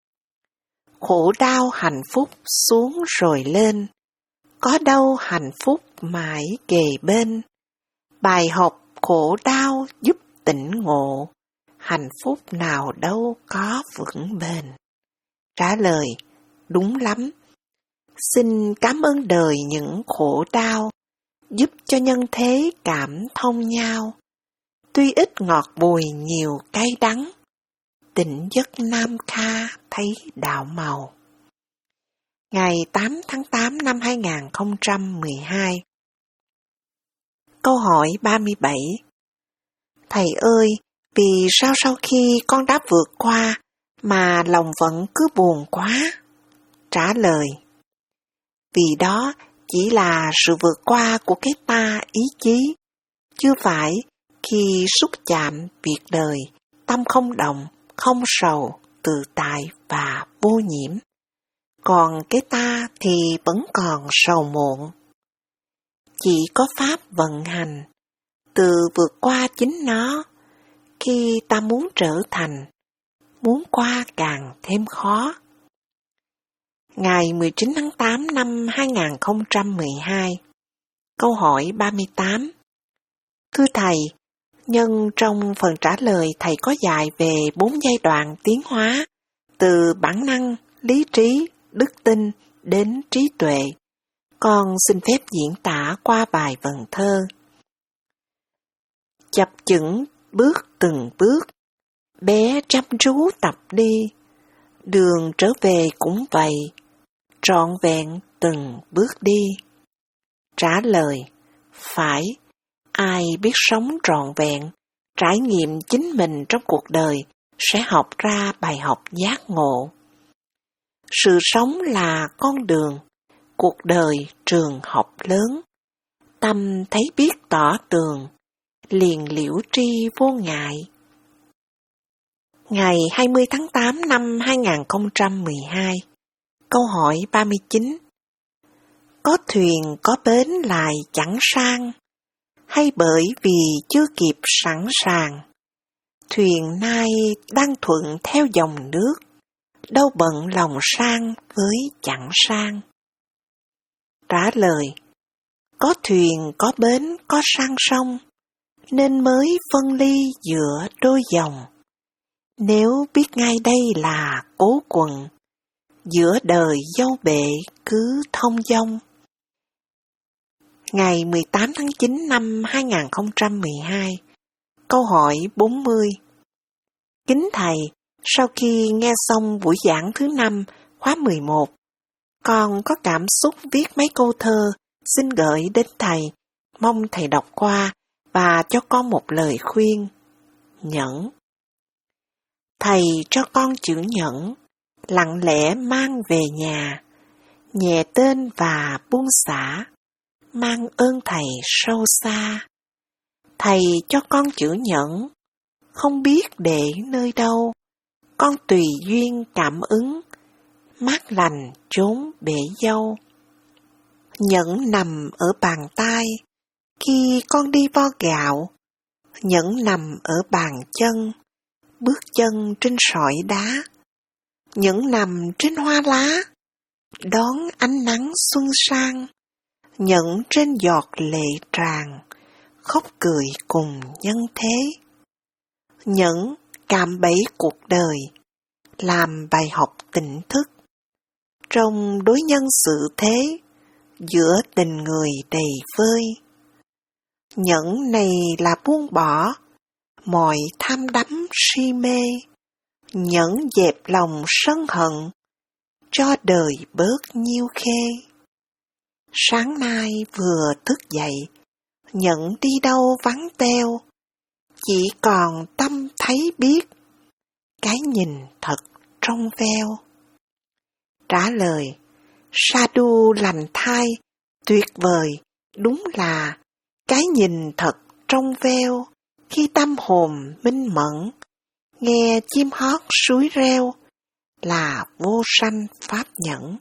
Khổ đau hạnh phúc xuống rồi lên, có đâu hạnh phúc mãi kề bên. Bài học khổ đau giúp tỉnh ngộ, hạnh phúc nào đâu có vững bền. Trả lời, đúng lắm. Xin cảm ơn đời những khổ đau, giúp cho nhân thế cảm thông nhau. Tuy ít ngọt bùi nhiều cay đắng, tỉnh giấc Nam Kha thấy đạo màu. Ngày tám tháng tám năm hai nghìn không trăm mười hai. Câu hỏi ba mươi bảy. Thầy ơi, vì sao sau khi con đã vượt qua mà lòng vẫn cứ buồn quá? Trả lời, vì đó chỉ là sự vượt qua của cái ta ý chí, chưa phải khi xúc chạm việc đời, tâm không động, không sầu, tự tại và vô nhiễm. Còn cái ta thì vẫn còn sầu muộn. Chỉ có Pháp vận hành, từ vượt qua chính nó, khi ta muốn trở thành, muốn qua càng thêm khó. Ngày mười chín tháng tám năm hai nghìn không trăm mười hai, câu hỏi ba mươi tám. Thưa Thầy, nhân trong phần trả lời Thầy có dạy về bốn giai đoạn tiến hóa, từ bản năng, lý trí, đức tin đến trí tuệ. Con xin phép diễn tả qua vài vần thơ. Chập chững bước từng bước, bé chăm chú tập đi, đường trở về cũng vậy, trọn vẹn từng bước đi. Trả lời, phải, ai biết sống trọn vẹn, trải nghiệm chính mình trong cuộc đời, sẽ học ra bài học giác ngộ. Sự sống là con đường, cuộc đời trường học lớn, tâm thấy biết tỏ tường, liền liễu tri vô ngại. Ngày hai mươi tháng tám năm hai nghìn không trăm mười hai, câu hỏi ba mươi chín. Có thuyền có bến lại chẳng sang, hay bởi vì chưa kịp sẵn sàng? Thuyền nay đang thuận theo dòng nước, đâu bận lòng sang với chẳng sang. Trả lời, có thuyền có bến có sang sông, nên mới phân ly giữa đôi dòng. Nếu biết ngay đây là cố quần, giữa đời dâu bệ cứ thông dong. Ngày mười tám tháng chín năm hai nghìn không trăm mười hai, câu hỏi bốn mươi. Kính Thầy, sau khi nghe xong buổi giảng thứ năm, khóa mười một, con có cảm xúc viết mấy câu thơ, xin gửi đến Thầy, mong Thầy đọc qua và cho con một lời khuyên. Nhẫn. Thầy cho con chữ nhẫn, lặng lẽ mang về nhà, nhẹ tên và buông xả, mang ơn Thầy sâu xa. Thầy cho con chữ nhẫn, không biết để nơi đâu, con tùy duyên cảm ứng, mát lành chốn bể dâu. Nhẫn nằm ở bàn tay, khi con đi vo gạo, nhẫn nằm ở bàn chân, bước chân trên sỏi đá, nhẫn nằm trên hoa lá, đón ánh nắng xuân sang, Nhẫn trên giọt lệ tràn, khóc cười cùng nhân thế. Nhẫn cạm bẫy cuộc đời, làm bài học tỉnh thức. Trong đối nhân xử thế, giữa tình người đầy vơi. Nhẫn này là buông bỏ mọi tham đắm si mê. Nhẫn dẹp lòng sân hận, cho đời bớt nhiêu khê. Sáng nay vừa thức dậy, Nhẫn đi đâu vắng teo, chỉ còn tâm thấy biết, cái nhìn thật trong veo. Trả lời, sa đu lành thai, tuyệt vời, đúng là cái nhìn thật trong veo. Khi tâm hồn minh mẫn, nghe chim hót suối reo, là vô sanh pháp nhẫn.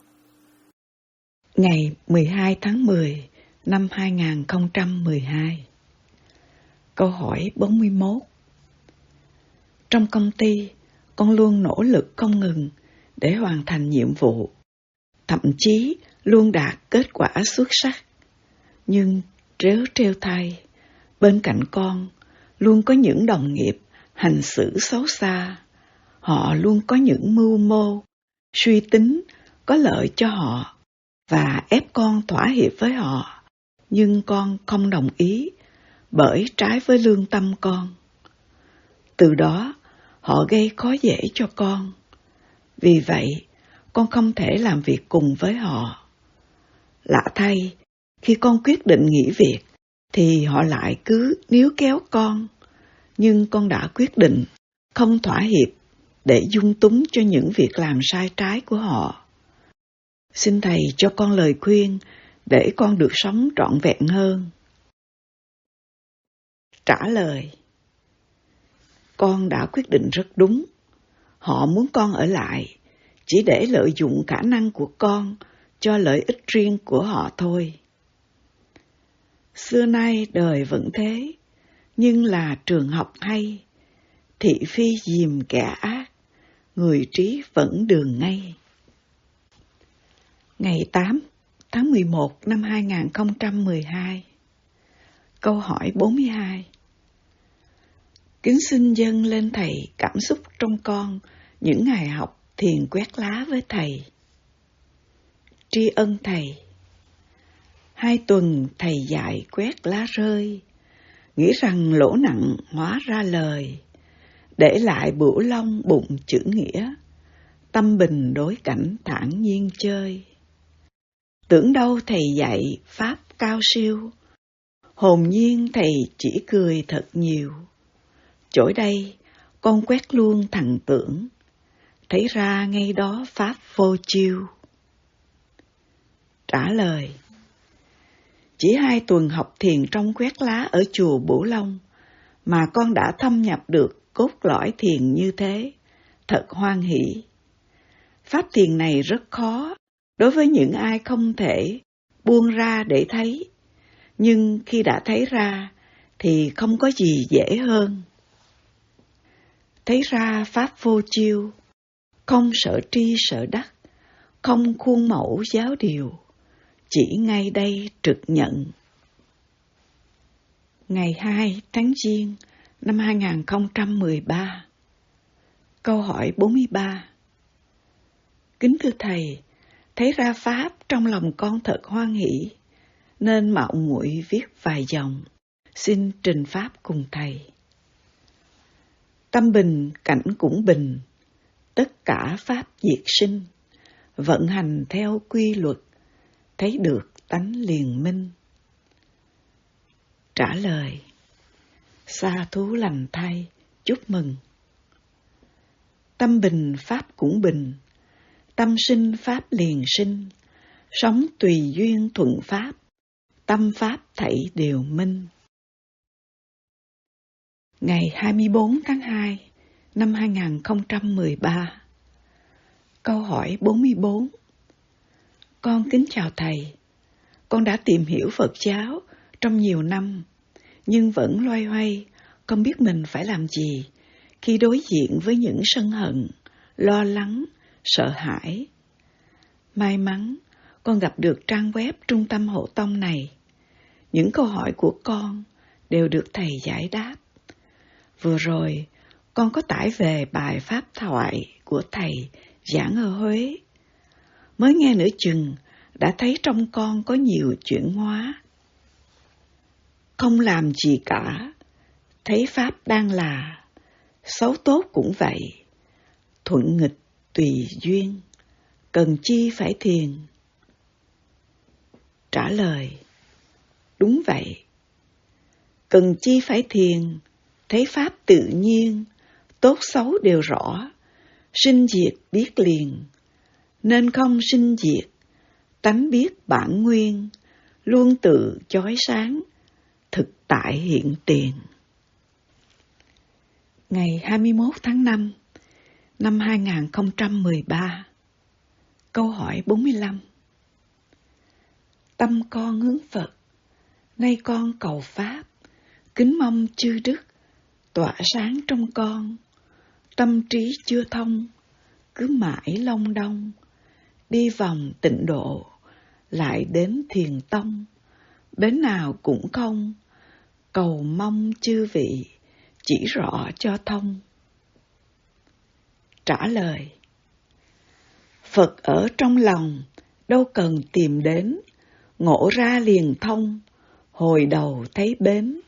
Ngày mười hai tháng mười năm hai nghìn không trăm mười hai. Câu hỏi bốn mươi mốt. Trong công ty, con luôn nỗ lực không ngừng để hoàn thành nhiệm vụ, thậm chí luôn đạt kết quả xuất sắc. Nhưng trớ trêu thay, bên cạnh con luôn có những đồng nghiệp hành xử xấu xa. Họ luôn có những mưu mô, suy tính có lợi cho họ và ép con thỏa hiệp với họ, nhưng con không đồng ý bởi trái với lương tâm con. Từ đó, họ gây khó dễ cho con. Vì vậy, con không thể làm việc cùng với họ. Lạ thay, khi con quyết định nghỉ việc, thì họ lại cứ níu kéo con. Nhưng con đã quyết định không thỏa hiệp để dung túng cho những việc làm sai trái của họ. Xin Thầy cho con lời khuyên để con được sống trọn vẹn hơn. Trả lời, con đã quyết định rất đúng. Họ muốn con ở lại, chỉ để lợi dụng khả năng của con cho lợi ích riêng của họ thôi. Xưa nay đời vẫn thế, nhưng là trường học hay, thị phi dìm kẻ ác, người trí vẫn đường ngay. Ngày tám tháng mười một năm hai nghìn không trăm mười hai. Câu hỏi bốn mươi hai. Kính xin dâng lên Thầy cảm xúc trong con những ngày học thiền quét lá với Thầy. Tri ân Thầy. Hai tuần Thầy dạy quét lá rơi, nghĩ rằng lỗ nặng hóa ra lời, để lại bửu long bụng chữ nghĩa, tâm bình đối cảnh thản nhiên chơi. Tưởng đâu Thầy dạy pháp cao siêu, hồn nhiên Thầy chỉ cười thật nhiều. Chổi đây con quét luôn thằng tưởng, thấy ra ngay đó pháp vô chiêu. Trả lời, chỉ hai tuần học thiền trong quét lá ở chùa Bửu Long mà con đã thâm nhập được cốt lõi thiền như thế, thật hoan hỷ. Pháp thiền này rất khó đối với những ai không thể buông ra để thấy, nhưng khi đã thấy ra thì không có gì dễ hơn. Thấy ra pháp vô chiêu, không sợ tri sợ đắc, không khuôn mẫu giáo điều, chỉ ngay đây trực nhận. Ngày hai tháng Giêng năm hai nghìn không trăm mười ba. Câu hỏi bốn mươi ba. Kính thưa Thầy, thấy ra pháp trong lòng con thật hoan hỷ, nên mạo muội viết vài dòng, xin trình pháp cùng Thầy. Tâm bình, cảnh cũng bình, tất cả pháp diệt sinh, vận hành theo quy luật, thấy được tánh liền minh. Trả lời, sa thú lành thay, chúc mừng. Tâm bình, pháp cũng bình, tâm sinh pháp liền sinh, sống tùy duyên thuận pháp, tâm pháp thảy đều minh. Ngày hai mươi bốn tháng hai năm hai nghìn không trăm mười ba. Câu hỏi bốn mươi bốn. Con kính chào Thầy. Con đã tìm hiểu Phật giáo trong nhiều năm, nhưng vẫn loay hoay, không biết mình phải làm gì khi đối diện với những sân hận, lo lắng, sợ hãi. May mắn, con con gặp được trang web Trung tâm Hộ Tông này. Những câu hỏi của con đều được thầy giải đáp. Vừa rồi, con có tải về bài pháp thoại của thầy giảng ở Huế. Mới nghe nửa chừng, đã thấy trong con có nhiều chuyển hóa. Không làm gì cả, thấy pháp đang là, xấu tốt cũng vậy, thuận nghịch tùy duyên, cần chi phải thiền. Trả lời, đúng vậy. Cần chi phải thiền, thấy pháp tự nhiên, tốt xấu đều rõ, sinh diệt biết liền, nên không sinh diệt, tánh biết bản nguyên, luôn tự chói sáng, thực tại hiện tiền. Ngày hai mươi mốt tháng năm năm hai nghìn không trăm mười ba. Câu hỏi bốn mươi lăm. Tâm con hướng Phật, nay con cầu Pháp, kính mong chư Đức, tỏa sáng trong con. Tâm trí chưa thông, cứ mãi long đong, đi vòng tịnh độ, lại đến thiền tông. Bến nào cũng không, cầu mong chư vị, chỉ rõ cho thông. Trả lời, Phật ở trong lòng, đâu cần tìm đến, ngộ ra liền thông, hồi đầu thấy bến.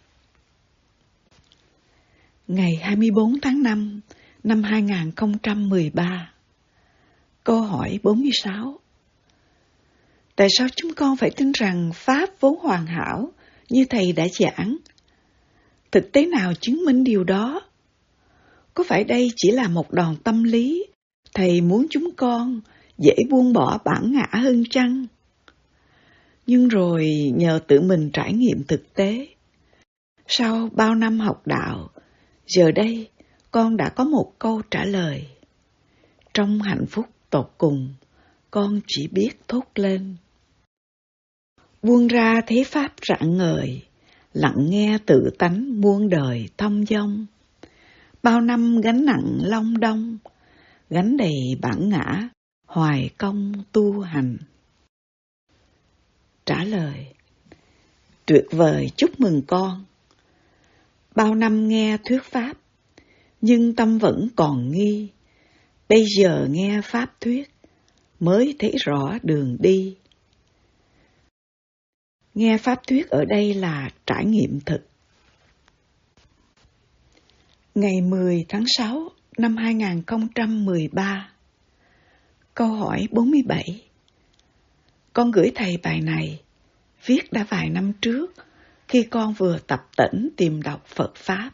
Ngày hai mươi bốn tháng năm năm hai nghìn không trăm mười ba. Câu hỏi bốn mươi sáu. Tại sao chúng con phải tin rằng Pháp vốn hoàn hảo như thầy đã giảng? Thực tế nào chứng minh điều đó? Có phải đây chỉ là một đòn tâm lý, thầy muốn chúng con dễ buông bỏ bản ngã hơn chăng? Nhưng rồi nhờ tự mình trải nghiệm thực tế, sau bao năm học đạo, giờ đây con đã có một câu trả lời. Trong hạnh phúc tột cùng, con chỉ biết thốt lên. Buông ra thế pháp rạng ngời, lặng nghe tự tánh muôn đời thông dong. Bao năm gánh nặng long đong, gánh đầy bản ngã, hoài công tu hành. Trả lời, tuyệt vời, chúc mừng con. Bao năm nghe thuyết pháp, nhưng tâm vẫn còn nghi. Bây giờ nghe pháp thuyết, mới thấy rõ đường đi. Nghe pháp thuyết ở đây là trải nghiệm thực. Ngày mười tháng sáu năm hai nghìn không trăm mười ba. Câu hỏi bốn mươi bảy. Con gửi thầy bài này, viết đã vài năm trước, khi con vừa tập tễnh tìm đọc Phật Pháp.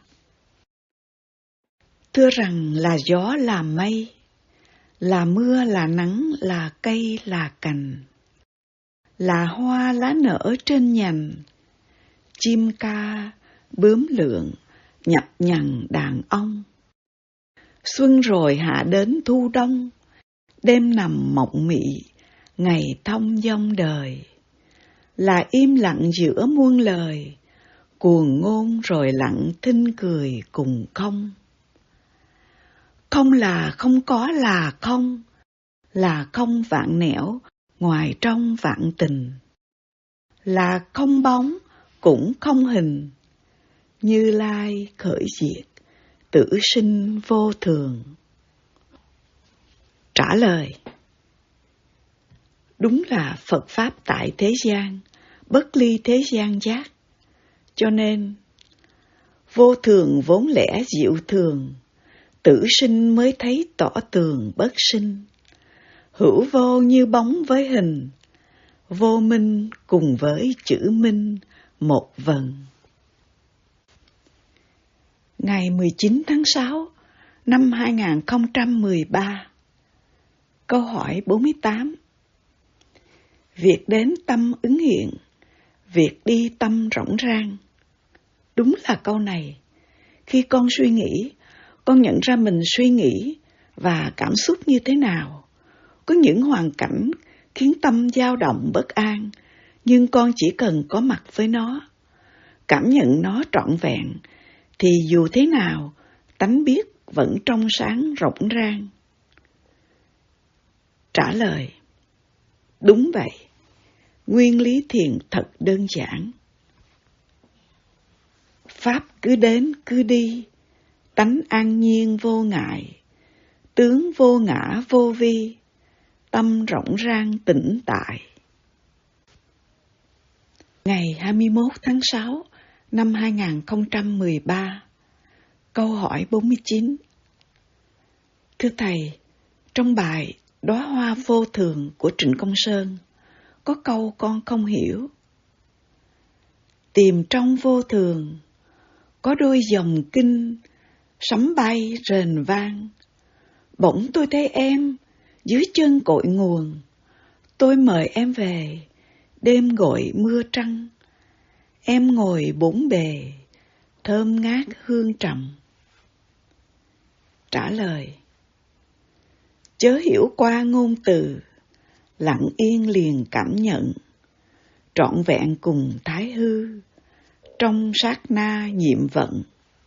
Thưa rằng là gió là mây, là mưa là nắng, là cây là cành, là hoa lá nở trên nhành, chim ca, bướm lượn, nhập nhằng đàn ong. Xuân rồi hạ đến thu đông, đêm nằm mộng mị, ngày thông dong đời. Là im lặng giữa muôn lời, cuồng ngôn rồi lặng thinh cười cùng không. Không là không có là không, là không vạn nẻo, ngoài trong vạn tình. Là không bóng, cũng không hình, Như Lai khởi diệt, tử sinh vô thường. Trả lời, đúng là Phật Pháp tại thế gian, bất ly thế gian giác. Cho nên, vô thường vốn lẽ diệu thường, tử sinh mới thấy tỏ tường bất sinh. Hữu vô như bóng với hình, vô minh cùng với chữ minh một vần. Ngày mười chín tháng sáu năm hai nghìn không trăm mười ba. Câu hỏi bốn mươi tám. Việc đến tâm ứng hiện, việc đi tâm rỗng rang. Đúng là câu này. Khi con suy nghĩ, con nhận ra mình suy nghĩ và cảm xúc như thế nào. Có những hoàn cảnh khiến tâm dao động bất an, nhưng con chỉ cần có mặt với nó, cảm nhận nó trọn vẹn, thì dù thế nào, tánh biết vẫn trong sáng rộng rang. Trả lời, đúng vậy, Nguyên lý thiền thật đơn giản. Pháp cứ đến cứ đi, tánh an nhiên vô ngại, tướng vô ngã vô vi, tâm rộng rang tĩnh tại. Ngày hai mươi mốt tháng sáu năm hai nghìn không trăm mười ba, câu hỏi bốn mươi chín. Thưa Thầy, trong bài Đóa hoa vô thường của Trịnh Công Sơn, có câu con không hiểu. Tìm trong vô thường, có đôi dòng kinh, sấm bay rền vang. Bỗng tôi thấy em, dưới chân cội nguồn, tôi mời em về, đêm gội mưa trăng. Em ngồi bốn bề, thơm ngát hương trầm. Trả lời: chớ hiểu qua ngôn từ, lặng yên liền cảm nhận, trọn vẹn cùng thái hư, trong sát na nhiệm vận.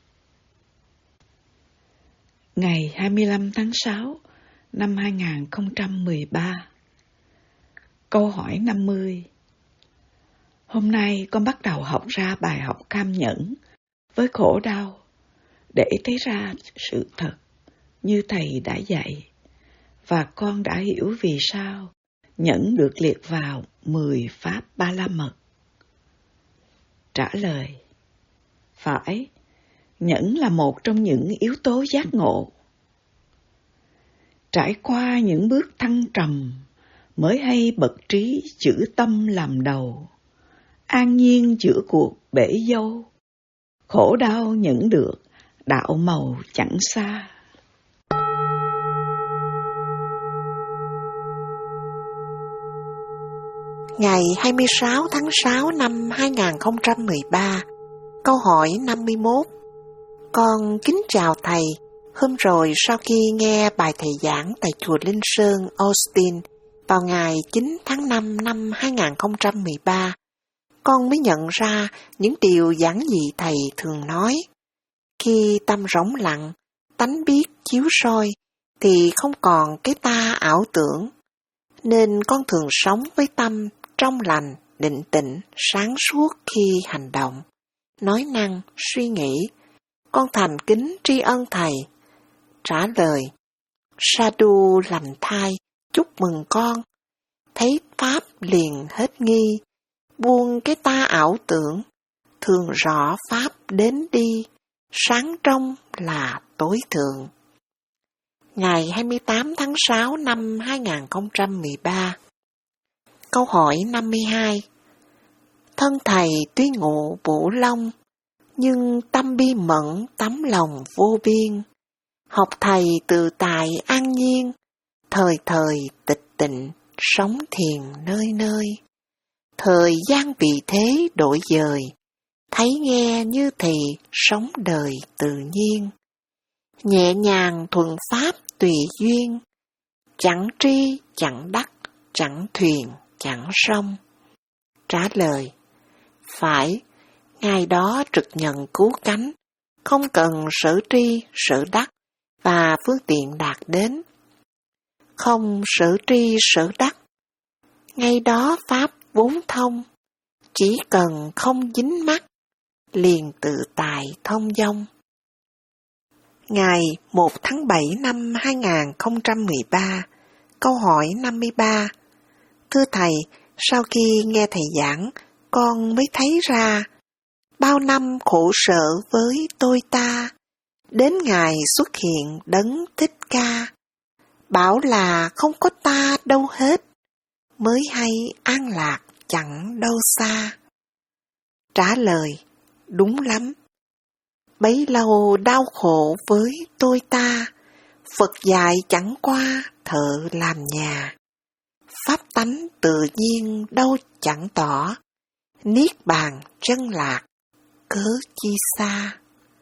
Ngày hai mươi lăm tháng sáu năm hai nghìn không trăm mười ba, câu hỏi năm mươi. Hôm nay con bắt đầu học ra bài học cam nhẫn với khổ đau, để thấy ra sự thật như Thầy đã dạy, và con đã hiểu vì sao nhẫn được liệt vào mười pháp ba la mật. Trả lời: phải, nhẫn là một trong những yếu tố giác ngộ. Trải qua những bước thăng trầm mới hay bậc trí chữ tâm làm đầu, an nhiên giữa cuộc bể dâu, khổ đau nhẫn được đạo màu chẳng xa.
Ngày hai mươi sáu tháng sáu năm hai nghìn không trăm mười ba, câu hỏi năm mươi mốt. Con kính chào Thầy. Hôm rồi sau khi nghe bài Thầy giảng tại chùa Linh Sơn, Austin vào ngày chín tháng năm năm hai nghìn không trăm mười ba, con mới nhận ra những điều giản dị Thầy thường nói. Khi tâm rỗng lặng, tánh biết chiếu soi, thì không còn cái ta ảo tưởng. Nên con thường sống với tâm trong lành, định tĩnh, sáng suốt khi hành động, nói năng, suy nghĩ. Con thành kính tri ân Thầy. Trả lời: Sadhu lành thai, chúc mừng con. Thấy Pháp liền hết nghi, buông cái ta ảo tưởng, thường rõ Pháp đến đi, sáng trong là tối thượng. Ngày hai mươi tám tháng sáu năm hai nghìn không trăm mười ba, câu hỏi năm mươi hai. Thân Thầy tuy ngộ Bổ Long, nhưng tâm bi mẫn tấm lòng vô biên. Học Thầy tự tại an nhiên, thời thời tịch tịnh, sống thiền nơi nơi. Thời gian vì thế đổi dời, thấy nghe như thì sống đời tự nhiên. Nhẹ nhàng thuận pháp tùy duyên, chẳng tri chẳng đắc, chẳng thuyền chẳng sông. Trả lời: phải, ngày đó trực nhận cứu cánh, không cần sở tri sở đắc và phương tiện đạt đến. Không sở tri sở đắc, ngay đó pháp vốn thông, chỉ cần không dính mắc, liền tự tại thông dong. Ngày một tháng bảy năm hai nghìn không trăm mười ba, câu hỏi năm mươi ba. Thưa Thầy, sau khi nghe Thầy giảng, con mới thấy ra, bao năm khổ sở với tôi ta, đến ngày xuất hiện Đấng Thích Ca, bảo là không có ta đâu hết, mới hay an lạc chẳng đâu xa. Trả lời: đúng lắm. Bấy lâu đau khổ với tôi ta, Phật dạy chẳng qua thợ làm nhà. Pháp tánh tự nhiên đâu chẳng tỏ, niết bàn chân lạc, cớ chi xa.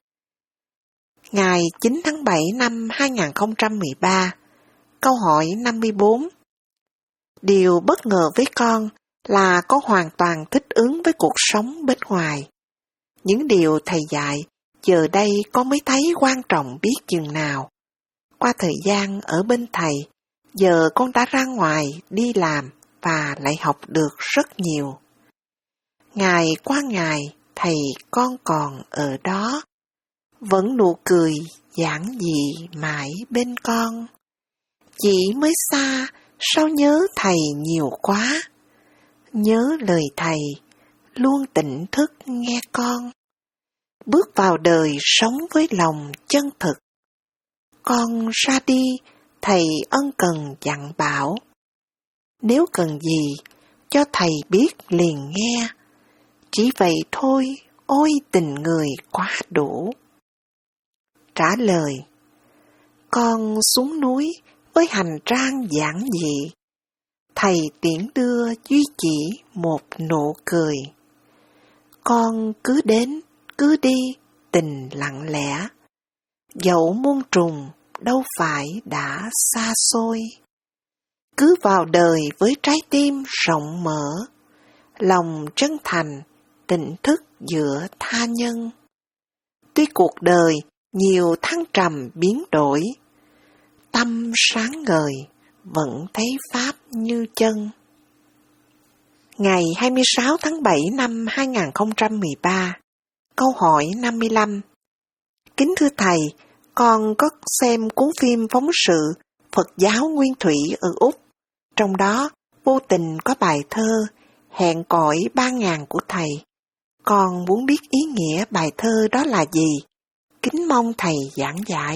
Ngày chín tháng bảy năm hai nghìn không trăm mười ba, câu hỏi năm mươi bốn. Điều bất ngờ với con là con hoàn toàn thích ứng với cuộc sống bên ngoài. Những điều Thầy dạy, giờ đây con mới thấy quan trọng biết chừng nào. Qua thời gian ở bên Thầy, giờ con đã ra ngoài đi làm, và lại học được rất nhiều. Ngày qua ngày, thầy con còn ở đó, vẫn nụ cười giản dị mãi bên con. Chỉ mới xa, sao nhớ thầy nhiều quá, nhớ lời thầy, luôn tỉnh thức nghe con. Bước vào đời sống với lòng chân thực. Con ra đi, thầy ân cần dặn bảo. Nếu cần gì, cho thầy biết liền nghe. Chỉ vậy thôi, ôi tình người quá đủ. Trả lời, con xuống núi với hành trang giản dị. Thầy tiễn đưa duy chỉ một nụ cười. Con cứ đến, cứ đi, tình lặng lẽ. Dẫu muôn trùng, đâu phải đã xa xôi. Cứ vào đời với trái tim rộng mở, lòng chân thành, tỉnh thức giữa tha nhân. Tuy cuộc đời nhiều thăng trầm biến đổi, tâm sáng ngời, vẫn thấy Pháp như chân. Ngày hai mươi sáu tháng bảy năm hai nghìn không trăm mười ba, câu hỏi năm mươi lăm. Kính thưa Thầy, con có xem cuốn phim phóng sự Phật giáo Nguyên Thủy ở Úc. Trong đó, vô tình có bài thơ Hẹn cõi ba ngàn của Thầy. Con muốn biết ý nghĩa bài thơ đó là gì? Kính mong Thầy giảng giải.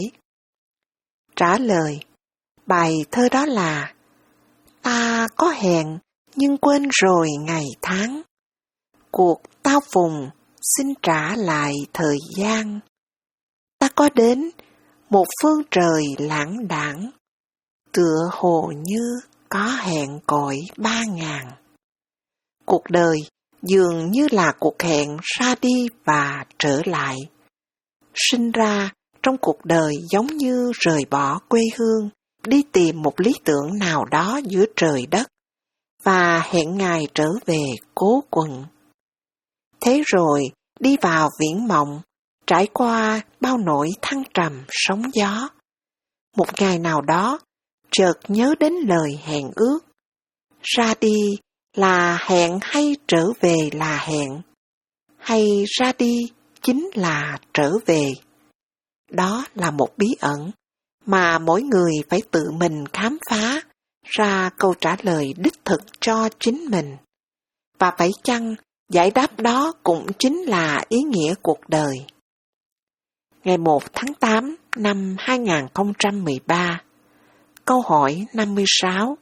Trả lời, bài thơ đó là: ta có hẹn nhưng quên rồi ngày tháng. Cuộc tao phùng xin trả lại thời gian. Ta có đến một phương trời lãng đãng, tựa hồ như có hẹn cõi ba ngàn. Cuộc đời dường như là cuộc hẹn ra đi và trở lại. Sinh ra trong cuộc đời giống như rời bỏ quê hương, đi tìm một lý tưởng nào đó giữa trời đất, và hẹn ngày trở về cố quần. Thế rồi đi vào viễn mộng, trải qua bao nỗi thăng trầm sóng gió. Một ngày nào đó, chợt nhớ đến lời hẹn ước. Ra đi là hẹn hay trở về là hẹn? Hay ra đi chính là trở về? Đó là một bí ẩn mà mỗi người phải tự mình khám phá ra câu trả lời đích thực cho chính mình. Và phải chăng giải đáp đó cũng chính là ý nghĩa cuộc đời. Ngày một tháng tám năm hai nghìn không trăm mười ba, câu hỏi năm mươi sáu.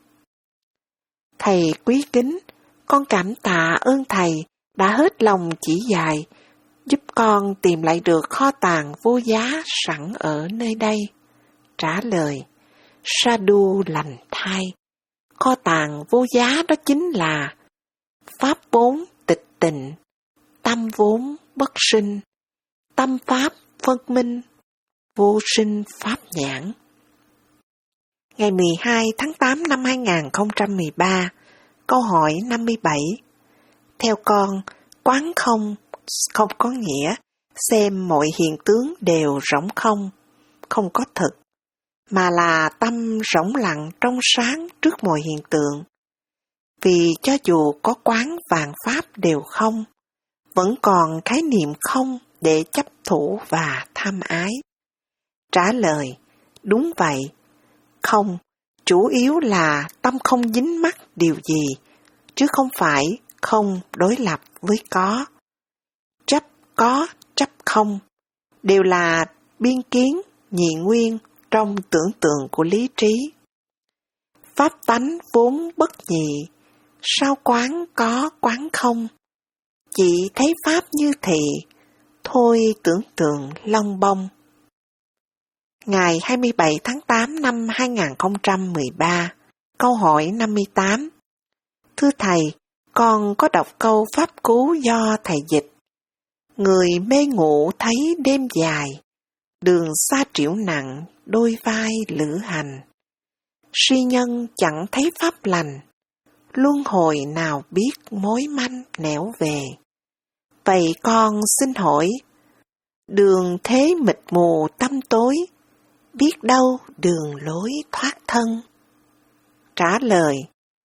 Thầy quý kính, con cảm tạ ơn Thầy đã hết lòng chỉ dạy, giúp con tìm lại được kho tàng vô giá sẵn ở nơi đây. Trả lời, Sadhu lành thai, kho tàng vô giá đó chính là Pháp vốn tịch tịnh, tâm vốn bất sinh, tâm Pháp phân minh, vô sinh Pháp nhãn. Ngày mười hai tháng tám năm hai nghìn không trăm mười ba, câu hỏi năm mươi bảy. Theo con, quán không không có nghĩa xem mọi hiện tướng đều rỗng không, không có thực, mà là tâm rỗng lặng trong sáng trước mọi hiện tượng. Vì cho dù có quán vạn pháp đều không, vẫn còn khái niệm không để chấp thủ và tham ái. Trả lời, đúng vậy, không, chủ yếu là tâm không dính mắc điều gì, chứ không phải không đối lập với có. Chấp có, chấp không, đều là biên kiến, nhị nguyên trong tưởng tượng của lý trí. Pháp tánh vốn bất nhị, sao quán có quán không? Chỉ thấy Pháp như thị, thôi tưởng tượng long bông. Ngày hai mươi bảy tháng tám năm hai nghìn không trăm mười ba, câu hỏi năm mươi tám. Thưa Thầy, con có đọc câu pháp cú do Thầy dịch. Người mê ngủ thấy đêm dài, đường xa triểu nặng, đôi vai lữ hành. Si nhân chẳng thấy pháp lành, luân hồi nào biết mối manh nẻo về. Vậy con xin hỏi, đường thế mịt mù tăm tối, biết đâu đường lối thoát thân? Trả lời,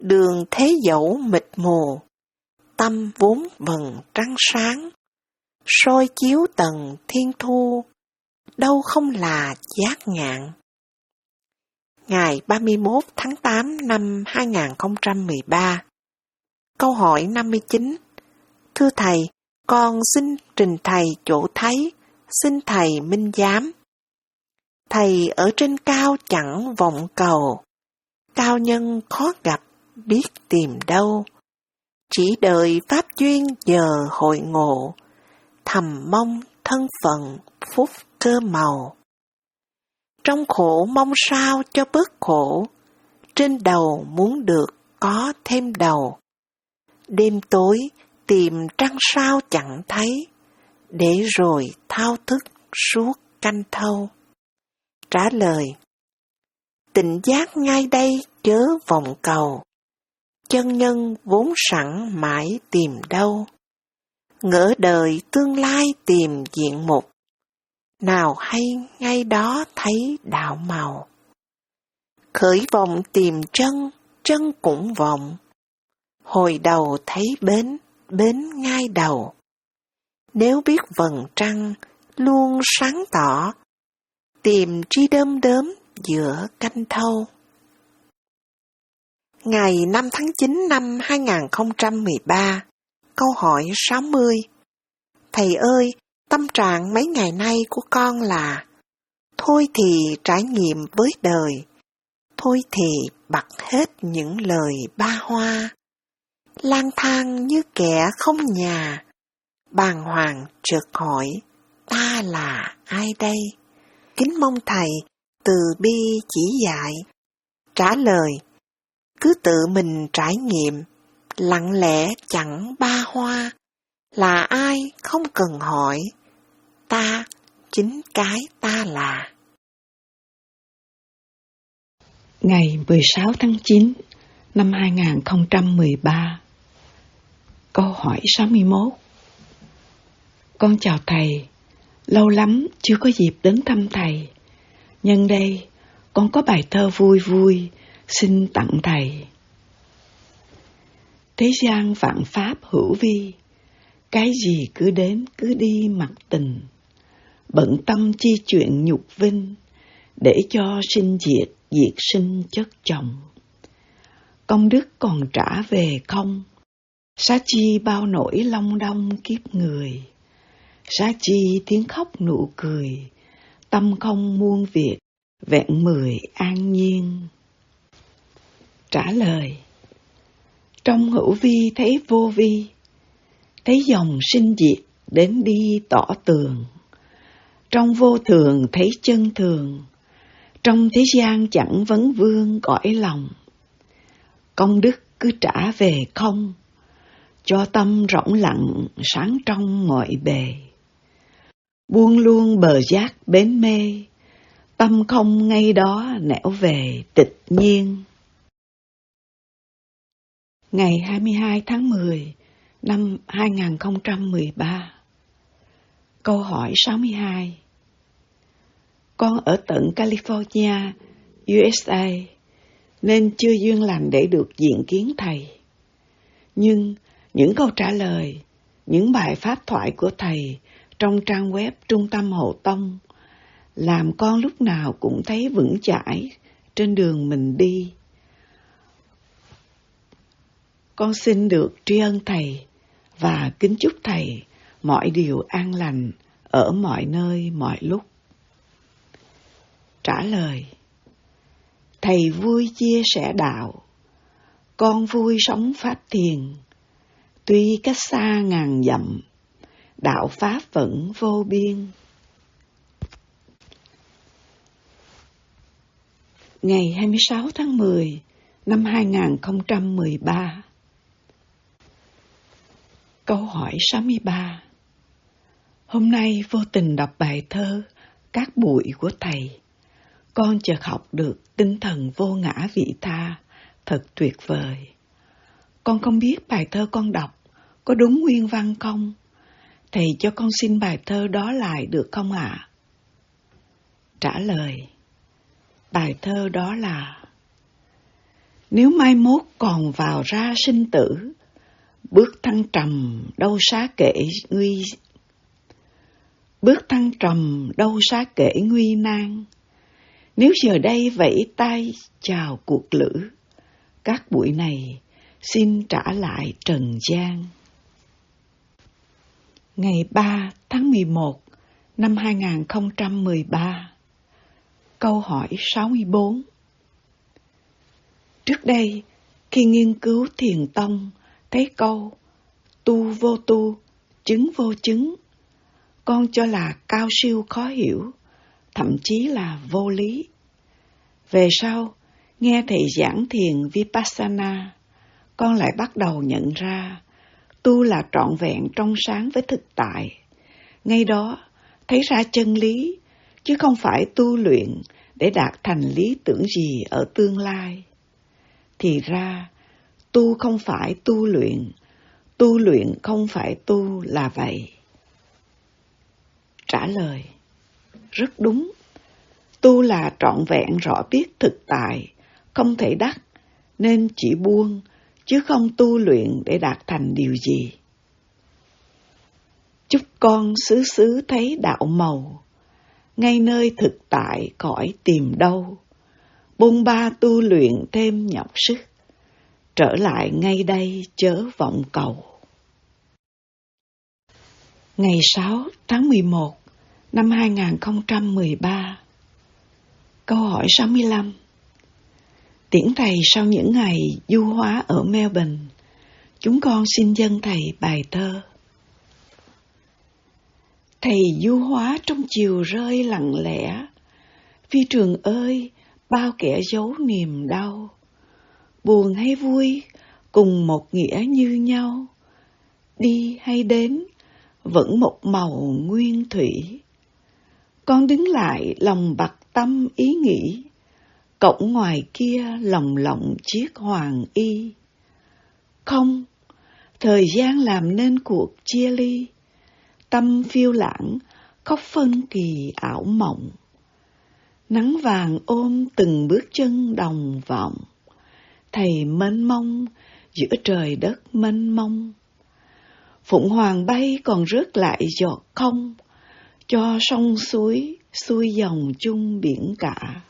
Đường thế dẫu mịt mù, tâm vốn vầng trăng sáng, soi chiếu tầng thiên thu, đâu không là giác ngạn. Ngày ba mươi mốt tháng tám năm hai nghìn không trăm mười ba. Câu hỏi năm mươi chín. Thưa Thầy, con xin trình Thầy chỗ thấy, xin Thầy minh giám. Thầy ở trên cao chẳng vọng cầu, cao nhân khó gặp, biết tìm đâu. Chỉ đợi pháp duyên giờ hội ngộ, thầm mong thân phận phúc cơ màu. Trong khổ mong sao cho bớt khổ, trên đầu muốn được có thêm đầu. Đêm tối tìm trăng sao chẳng thấy, để rồi thao thức suốt canh thâu. Trả lời: tịnh giác ngay đây chớ vọng cầu, chân nhân vốn sẵn mãi tìm đâu. Ngỡ đời tương lai tìm diện mục, nào hay ngay đó thấy đạo màu. Khởi vọng tìm chân, chân cũng vọng, hồi đầu thấy bến, bến ngay đầu. Nếu biết vầng trăng luôn sáng tỏ, tìm tri đơm đớm giữa canh thâu. Ngày năm tháng chín năm hai nghìn không trăm mười ba, câu hỏi sáu mươi. Thầy ơi, tâm trạng mấy ngày nay của con là: thôi thì trải nghiệm với đời, thôi thì bặt hết những lời ba hoa. Lang thang như kẻ không nhà, bàng hoàng chợt hỏi: ta là ai đây? Kính mong Thầy từ bi chỉ dạy. Trả lời: cứ tự mình trải nghiệm, lặng lẽ chẳng ba hoa. Là ai không cần hỏi, ta chính cái ta là.
Ngày mười sáu tháng chín năm hai nghìn không trăm mười ba. Câu hỏi sáu mươi mốt. Con chào Thầy, lâu lắm chưa có dịp đến thăm Thầy. Nhân đây, con có bài thơ vui vui xin tặng Thầy. Thế gian vạn pháp hữu vi, cái gì cứ đến cứ đi mặc tình. Bận tâm chi chuyện nhục vinh, để cho sinh diệt diệt sinh chất chồng. Công đức còn trả về không, xá chi bao nỗi long đong kiếp người. Xá chi tiếng khóc nụ cười, tâm không muôn việc, vẹn mười an nhiên. Trả lời: trong hữu vi thấy vô vi, thấy dòng sinh diệt đến đi tỏ tường. Trong vô thường thấy chân thường, trong thế gian chẳng vấn vương cõi lòng. Công đức cứ trả về không, cho tâm rỗng lặng sáng trong mọi bề. Buông luôn bờ giác bến mê, tâm không ngay đó nẻo về tịch nhiên. Ngày hai mươi hai tháng mười năm hai nghìn không trăm mười ba. Câu hỏi sáu mươi hai. Con ở tận California, u ét a, nên chưa duyên lành để được diện kiến Thầy. Nhưng những câu trả lời, những bài pháp thoại của Thầy trong trang web Trung tâm Hộ Tông làm con lúc nào cũng thấy vững chãi trên đường mình đi. Con xin được tri ân Thầy và kính chúc Thầy mọi điều an lành ở mọi nơi mọi lúc. Trả lời: Thầy vui chia sẻ đạo, con vui sống pháp thiền. Tuy cách xa ngàn dặm, đạo pháp vẫn vô biên. Ngày hai mươi sáu tháng mười năm hai nghìn không trăm mười ba. Câu hỏi sáu mươi ba. Hôm nay vô tình đọc bài thơ Cát Bụi của Thầy, con chợt học được tinh thần vô ngã vị tha, thật tuyệt vời. Con không biết bài thơ con đọc có đúng nguyên văn không? Thầy cho con xin bài thơ đó lại được không ạ? À? Trả lời: bài thơ đó là: Nếu mai mốt còn vào ra sinh tử, bước thăng trầm đâu xá kể nguy Bước thăng trầm đâu xá kể nguy nan. Nếu giờ đây vẫy tay chào cuộc lữ, các bụi này xin trả lại trần gian. Ngày ba tháng mười một năm hai nghìn không trăm mười ba. Câu hỏi sáu mươi bốn. Trước đây, khi nghiên cứu thiền tông, thấy câu tu vô tu, chứng vô chứng, con cho là cao siêu khó hiểu, thậm chí là vô lý. Về sau, nghe thầy giảng thiền Vipassana, con lại bắt đầu nhận ra tu là trọn vẹn trong sáng với thực tại. Ngay đó, thấy ra chân lý, chứ không phải tu luyện để đạt thành lý tưởng gì ở tương lai. Thì ra, tu không phải tu luyện, tu luyện không phải tu là vậy. Trả lời: rất đúng. Tu là trọn vẹn rõ biết thực tại, không thể đắc, nên chỉ buông, chứ không tu luyện để đạt thành điều gì. Chúc con xứ xứ thấy đạo màu, ngay nơi thực tại cõi tìm đâu, bôn ba tu luyện thêm nhọc sức, trở lại ngay đây chớ vọng cầu. Ngày sáu tháng mười một năm hai nghìn không trăm mười ba. Câu hỏi sáu mươi lăm. Tiễn thầy sau những ngày du hóa ở Melbourne, chúng con xin dâng thầy bài thơ. Thầy du hóa trong chiều rơi lặng lẽ, phi trường ơi, bao kẻ giấu niềm đau. Buồn hay vui, cùng một nghĩa như nhau. Đi hay đến, vẫn một màu nguyên thủy. Con đứng lại lòng bặt tâm ý nghĩ, cổng ngoài kia lồng lộng chiếc hoàng y. Không, thời gian làm nên cuộc chia ly, tâm phiêu lãng, khóc phân kỳ ảo mộng. Nắng vàng ôm từng bước chân đồng vọng, thầy mênh mông giữa trời đất mênh mông. Phụng hoàng bay còn rớt lại giọt không, cho sông suối xuôi dòng chung biển cả.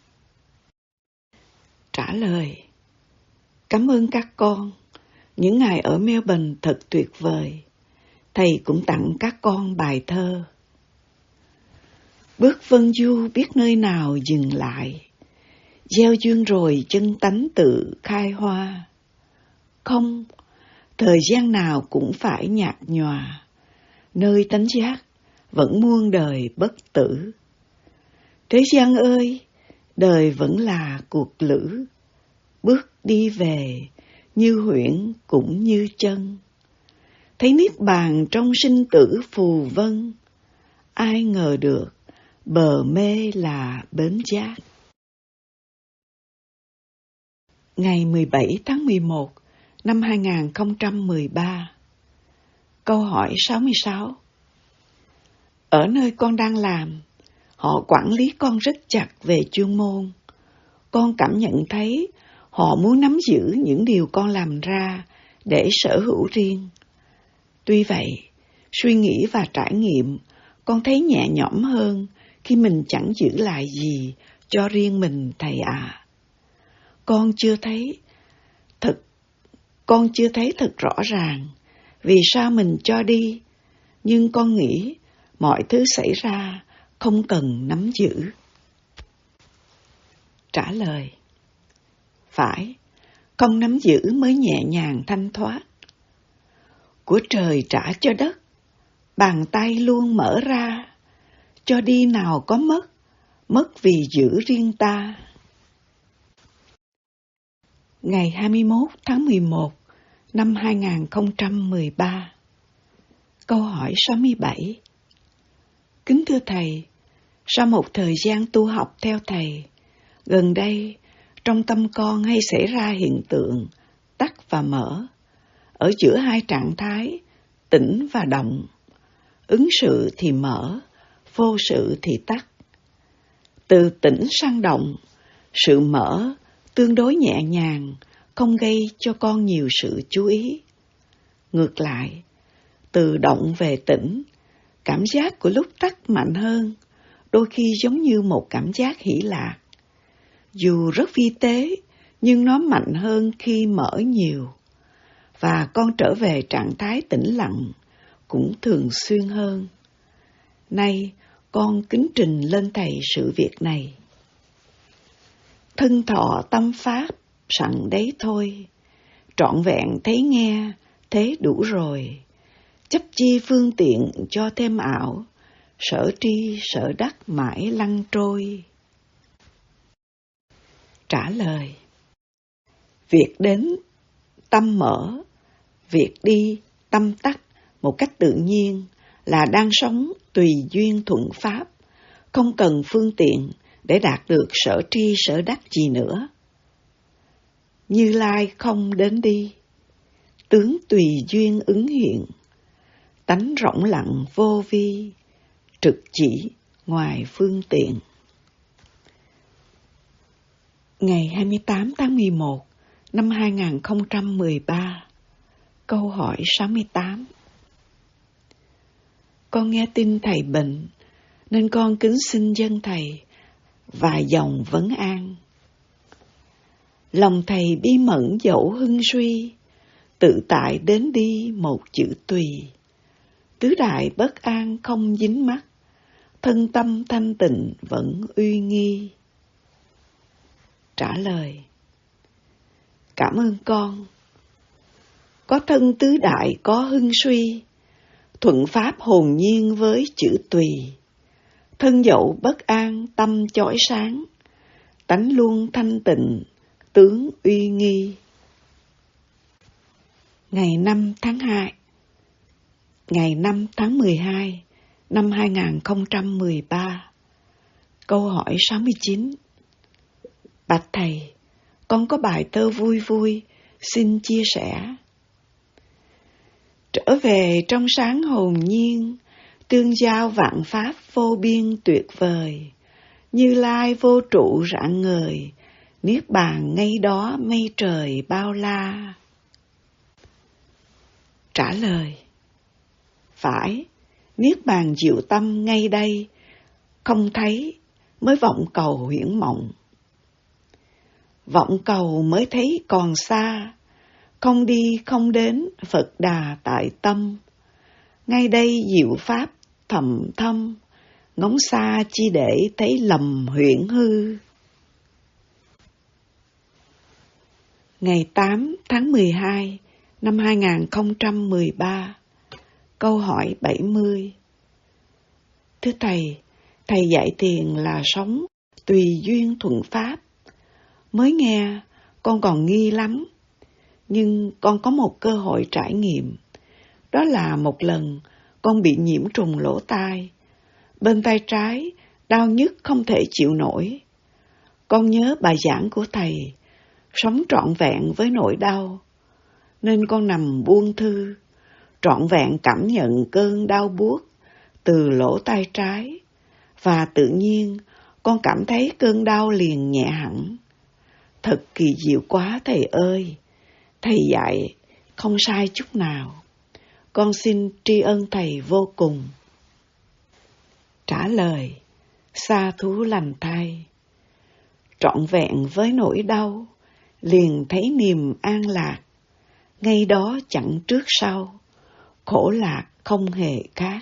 Trả lời: cảm ơn các con. Những ngày ở Melbourne thật tuyệt vời. Thầy cũng tặng các con bài thơ. Bước vân du biết nơi nào dừng lại, gieo duyên rồi chân tánh tự khai hoa. Không, thời gian nào cũng phải nhạt nhòa, nơi tánh giác vẫn muôn đời bất tử. Thế gian ơi, đời vẫn là cuộc lữ, bước đi về như huyễn cũng như chân. Thấy niết bàn trong sinh tử phù vân, ai ngờ được bờ mê là bến giác. Ngày mười bảy tháng mười một năm hai nghìn không trăm mười ba. Câu hỏi sáu mươi sáu. Ở nơi con đang làm, họ quản lý con rất chặt về chuyên môn. Con cảm nhận thấy họ muốn nắm giữ những điều con làm ra để sở hữu riêng. Tuy vậy, suy nghĩ và trải nghiệm, con thấy nhẹ nhõm hơn khi mình chẳng giữ lại gì cho riêng mình thầy ạ. À. Con chưa thấy thật, con chưa thấy thật rõ ràng vì sao mình cho đi, nhưng con nghĩ mọi thứ xảy ra không cần nắm giữ. Trả lời: phải, không nắm giữ mới nhẹ nhàng thanh thoát. Của trời trả cho đất, bàn tay luôn mở ra, cho đi nào có mất, mất vì giữ riêng ta. Ngày hai mươi mốt tháng mười một năm hai nghìn không trăm mười ba. Câu hỏi sáu mươi bảy. Kính thưa thầy, sau một thời gian tu học theo thầy, gần đây trong tâm con hay xảy ra hiện tượng tắt và mở, ở giữa hai trạng thái tĩnh và động, ứng sự thì mở, vô sự thì tắt. Từ tĩnh sang động, sự mở tương đối nhẹ nhàng, không gây cho con nhiều sự chú ý. Ngược lại, từ động về tĩnh, cảm giác của lúc tắt mạnh hơn, đôi khi giống như một cảm giác hỷ lạc. Dù rất vi tế, nhưng nó mạnh hơn khi mở nhiều, và con trở về trạng thái tĩnh lặng cũng thường xuyên hơn. Nay, con kính trình lên Thầy sự việc này. Thân thọ tâm pháp, sẵn đấy thôi, trọn vẹn thấy nghe, thế đủ rồi. Chấp chi phương tiện cho thêm ảo, sở tri sở đắc mãi lăn trôi. Trả lời: việc đến tâm mở, việc đi tâm tắt một cách tự nhiên là đang sống tùy duyên thuận pháp, không cần phương tiện để đạt được sở tri sở đắc gì nữa. Như Lai không đến đi, tướng tùy duyên ứng hiện, tánh rỗng lặng vô vi, trực chỉ ngoài phương tiện. Ngày hai mươi tám tháng mười một năm hai nghìn không trăm mười ba, câu hỏi sáu mươi tám. Con nghe tin Thầy bệnh, nên con kính xin dân Thầy vài dòng vấn an. Lòng Thầy bi mẫn dẫu hưng suy, tự tại đến đi một chữ tùy. Tứ đại bất an không dính mắc, thân tâm thanh tịnh vẫn uy nghi. Trả lời: cảm ơn con. Có thân tứ đại có hưng suy, thuận pháp hồn nhiên với chữ tùy. Thân dẫu bất an tâm chói sáng, tánh luôn thanh tịnh tướng uy nghi. Ngày năm tháng hai, ngày năm tháng mười hai năm hai nghìn không trăm mười ba, câu hỏi sáu mươi chín. Bạch Thầy, con có bài thơ vui vui, xin chia sẻ. Trở về trong sáng hồn nhiên, tương giao vạn pháp vô biên tuyệt vời. Như Lai vô trụ rạng ngời, niết bàn ngay đó mây trời bao la. Trả lời: phải, niết bàn diệu tâm ngay đây, không thấy mới vọng cầu huyễn mộng. Vọng cầu mới thấy còn xa, không đi không đến Phật đà tại tâm. Ngay đây diệu pháp thầm thâm, ngóng xa chi để thấy lầm huyễn hư. Ngày tám tháng mười hai năm hai nghìn không trăm mười ba, câu hỏi bảy mươi. Thưa Thầy, Thầy dạy thiền là sống tùy duyên thuận pháp. Mới nghe, con còn nghi lắm, nhưng con có một cơ hội trải nghiệm. Đó là một lần con bị nhiễm trùng lỗ tai, bên tay trái đau nhức không thể chịu nổi. Con nhớ bài giảng của Thầy, sống trọn vẹn với nỗi đau, nên con nằm buông thư, trọn vẹn cảm nhận cơn đau buốt từ lỗ tai trái, và tự nhiên con cảm thấy cơn đau liền nhẹ hẳn. Thật kỳ diệu quá Thầy ơi, Thầy dạy không sai chút nào. Con xin tri ân Thầy vô cùng. Trả lời: sa thú lành thay. Trọn vẹn với nỗi đau, liền thấy niềm an lạc. Ngay đó chẳng trước sau, khổ lạc không hề khác.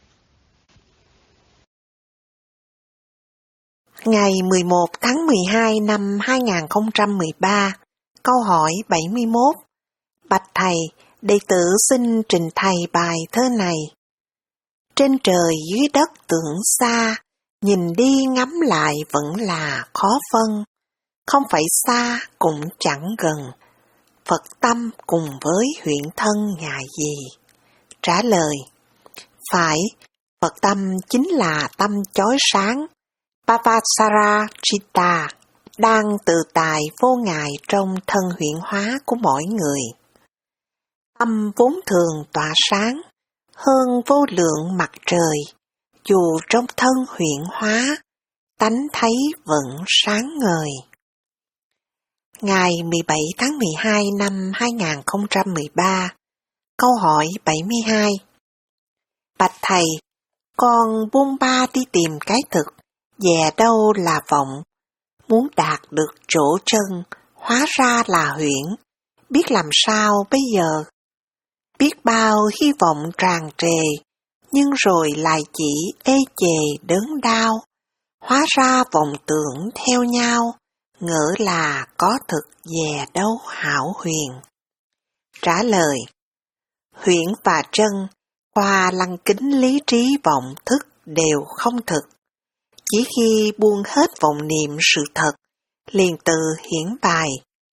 Ngày mười một tháng mười hai năm hai nghìn không trăm mười ba, câu hỏi bảy mươi mốt. Bạch Thầy, đệ tử xin trình Thầy bài thơ này. Trên trời dưới đất tưởng xa, nhìn đi ngắm lại vẫn là khó phân. Không phải xa cũng chẳng gần, Phật tâm cùng với huyện thân ngại gì? Trả lời: phải, Phật tâm chính là tâm chói sáng, Papasara Chitta, đang tự tại vô ngại trong thân huyễn hóa của mỗi người. Tâm vốn thường tỏa sáng, hơn vô lượng mặt trời, dù trong thân huyễn hóa, tánh thấy vẫn sáng ngời. Ngày mười bảy tháng mười hai năm hai nghìn không trăm mười ba, câu hỏi bảy mươi hai. Bạch thầy, con buôn ba đi tìm cái thực, dè đâu là vọng, muốn đạt được chỗ chân, hóa ra là huyễn, biết làm sao bây giờ? Biết bao hy vọng tràn trề, nhưng rồi lại chỉ ê chề đớn đau, hóa ra vọng tưởng theo nhau, ngỡ là có thực dè đâu hảo huyền. Trả lời: huyễn và chân, qua lăng kính lý trí vọng thức đều không thực. Chỉ khi buông hết vọng niệm sự thật, liền từ hiển bài.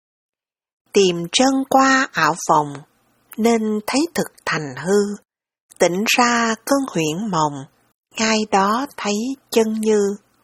Tìm chân qua ảo vọng, nên thấy thực thành hư, tỉnh ra cơn huyễn mộng, ngay đó thấy chân như.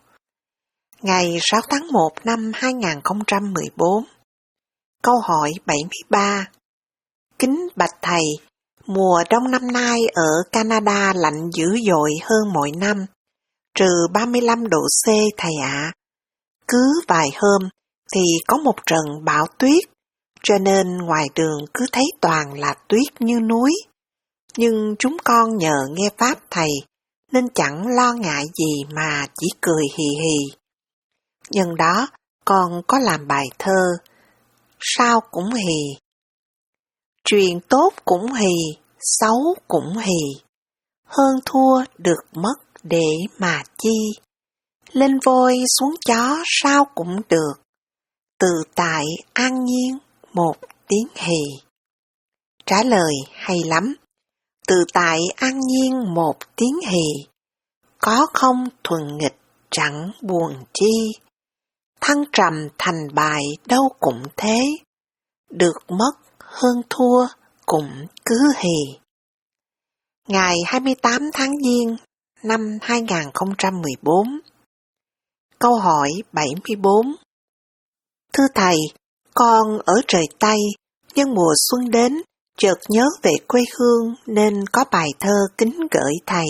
Ngày sáu tháng một năm hai nghìn không trăm mười bốn, câu hỏi bảy mươi ba. Kính bạch thầy, mùa đông năm nay ở Canada lạnh dữ dội hơn mọi năm, trừ ba mươi lăm độ C thầy ạ. Cứ vài hôm thì có một trận bão tuyết, cho nên ngoài đường cứ thấy toàn là tuyết như núi. Nhưng chúng con nhờ nghe pháp thầy, nên chẳng lo ngại gì mà chỉ cười hì hì. Nhân đó, con có làm bài thơ, sao cũng hì. Chuyện tốt cũng hì, xấu cũng hì, hơn thua được mất để mà chi. Lên voi xuống chó sao cũng được, tự tại an nhiên một tiếng hì. Trả lời hay lắm, tự tại an nhiên một tiếng hì, có không thuần nghịch chẳng buồn chi. Thăng trầm thành bài đâu cũng thế, được mất hơn thua cũng cứ hì. Ngày hai mươi tám tháng Giêng năm hai nghìn không trăm mười bốn, câu hỏi bảy mươi bốn. Thưa thầy, con ở trời Tây, nhưng mùa xuân đến, chợt nhớ về quê hương nên có bài thơ kính gửi thầy.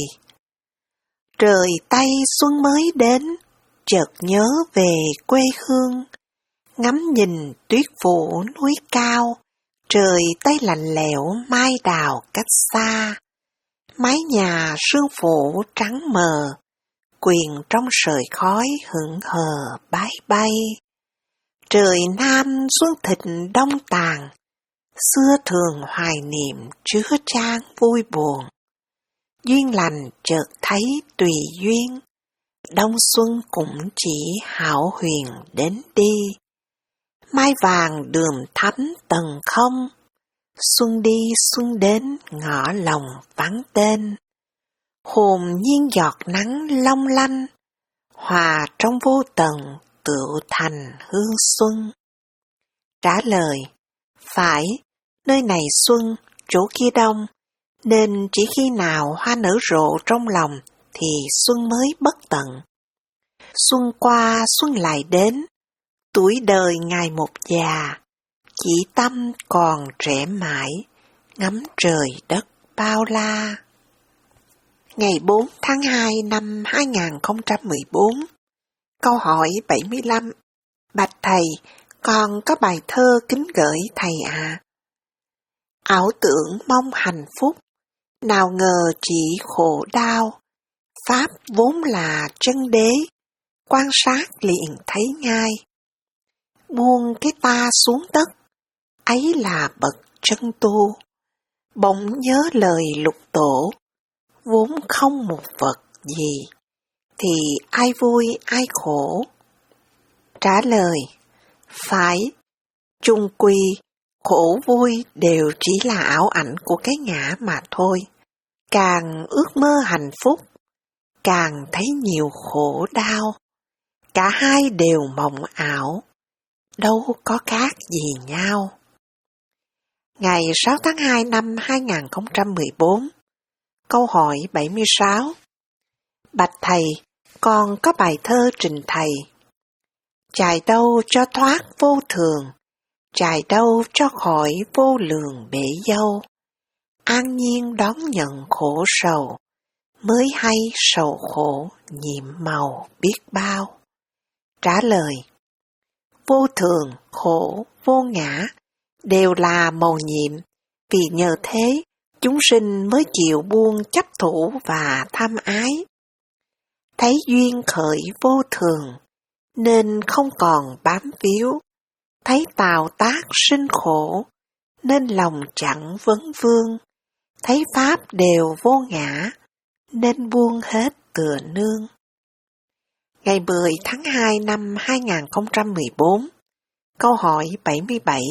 Trời Tây xuân mới đến, chợt nhớ về quê hương, ngắm nhìn tuyết phủ núi cao, trời Tây lạnh lẽo mai đào cách xa, mái nhà sương phủ trắng mờ, quyền trong sợi khói hững hờ bái bay. Trời Nam xuân thịnh đông tàn, xưa thường hoài niệm chứa chan vui buồn. Duyên lành chợt thấy tùy duyên, đông xuân cũng chỉ hảo huyền đến đi. Mai vàng đường thắm tầng không, xuân đi xuân đến ngõ lòng vắng tên. Hồn nhiên giọt nắng long lanh, hòa trong vô tận tựu thành hương xuân. Trả lời: phải, nơi này xuân, chỗ kia đông, nên chỉ khi nào hoa nở rộ trong lòng thì xuân mới bất tận. Xuân qua xuân lại đến, tuổi đời ngày một già, chỉ tâm còn trẻ mãi, ngắm trời đất bao la. Ngày bốn tháng hai năm hai nghìn không trăm mười bốn, câu hỏi bảy mươi lăm. Bạch thầy, con có bài thơ kính gửi thầy ạ. À. Ảo tưởng mong hạnh phúc, nào ngờ chỉ khổ đau, pháp vốn là chân đế, quan sát liền thấy ngay. Buông cái ta xuống đất, ấy là bậc chân tu, bỗng nhớ lời lục tổ, vốn không một vật gì, thì ai vui ai khổ. Trả lời: phải, chung quy, khổ vui đều chỉ là ảo ảnh của cái ngã mà thôi. Càng ước mơ hạnh phúc, càng thấy nhiều khổ đau. Cả hai đều mộng ảo, đâu có khác gì nhau. Ngày sáu tháng hai năm hai nghìn không trăm mười bốn, câu hỏi bảy mươi sáu. Bạch thầy, con có bài thơ trình thầy. Chài đâu cho thoát vô thường, chài đâu cho khỏi vô lượng bể dâu. An nhiên đón nhận khổ sầu, mới hay sầu khổ nhiệm màu biết bao. Trả lời: vô thường, khổ, vô ngã, đều là mầu nhiệm, vì nhờ thế chúng sinh mới chịu buông chấp thủ và tham ái. Thấy duyên khởi vô thường, nên không còn bám víu, thấy tạo tác sinh khổ, nên lòng chẳng vấn vương, thấy pháp đều vô ngã, nên buông hết tựa nương. Ngày mười tháng hai năm hai nghìn không trăm mười bốn, câu hỏi bảy mươi bảy.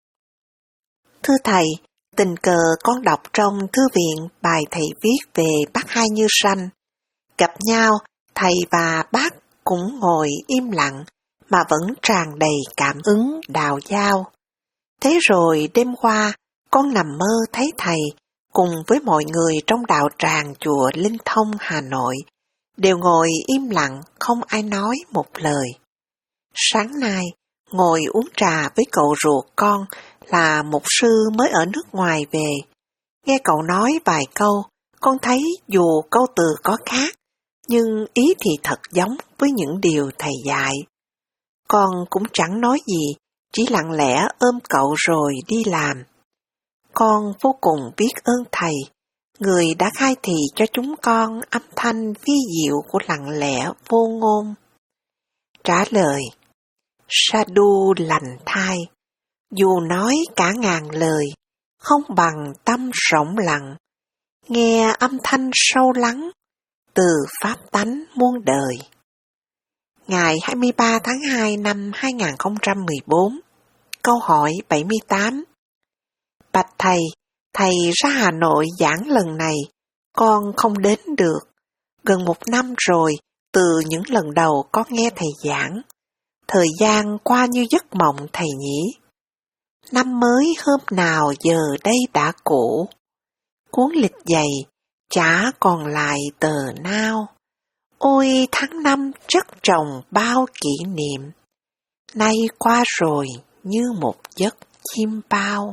Thưa Thầy, tình cờ con đọc trong thư viện bài Thầy viết về bác Hai Như Sanh. Gặp nhau, Thầy và bác cũng ngồi im lặng mà vẫn tràn đầy cảm ứng đạo giao. Thế rồi đêm qua, con nằm mơ thấy Thầy cùng với mọi người trong đạo tràng chùa Linh Thông Hà Nội đều ngồi im lặng, không ai nói một lời. Sáng nay, ngồi uống trà với cậu ruột con là mục sư mới ở nước ngoài về. Nghe cậu nói vài câu, con thấy dù câu từ có khác, nhưng ý thì thật giống với những điều Thầy dạy. Con cũng chẳng nói gì, chỉ lặng lẽ ôm cậu rồi đi làm. Con vô cùng biết ơn Thầy, người đã khai thị cho chúng con âm thanh vi diệu của lặng lẽ vô ngôn. Trả lời: Sadhu lành thai, dù nói cả ngàn lời, không bằng tâm rộng lặng, nghe âm thanh sâu lắng, từ pháp tánh muôn đời. Ngày hai mươi ba tháng hai năm hai nghìn không trăm mười bốn, câu hỏi bảy mươi tám. Bạch Thầy, Thầy ra Hà Nội giảng lần này, con không đến được. Gần một năm rồi, từ những lần đầu con nghe Thầy giảng. Thời gian qua như giấc mộng Thầy nhỉ. Năm mới hôm nào giờ đây đã cũ. Cuốn lịch dày, chả còn lại tờ nao. Ôi tháng năm chất trồng bao kỷ niệm. Nay qua rồi như một giấc chim bao.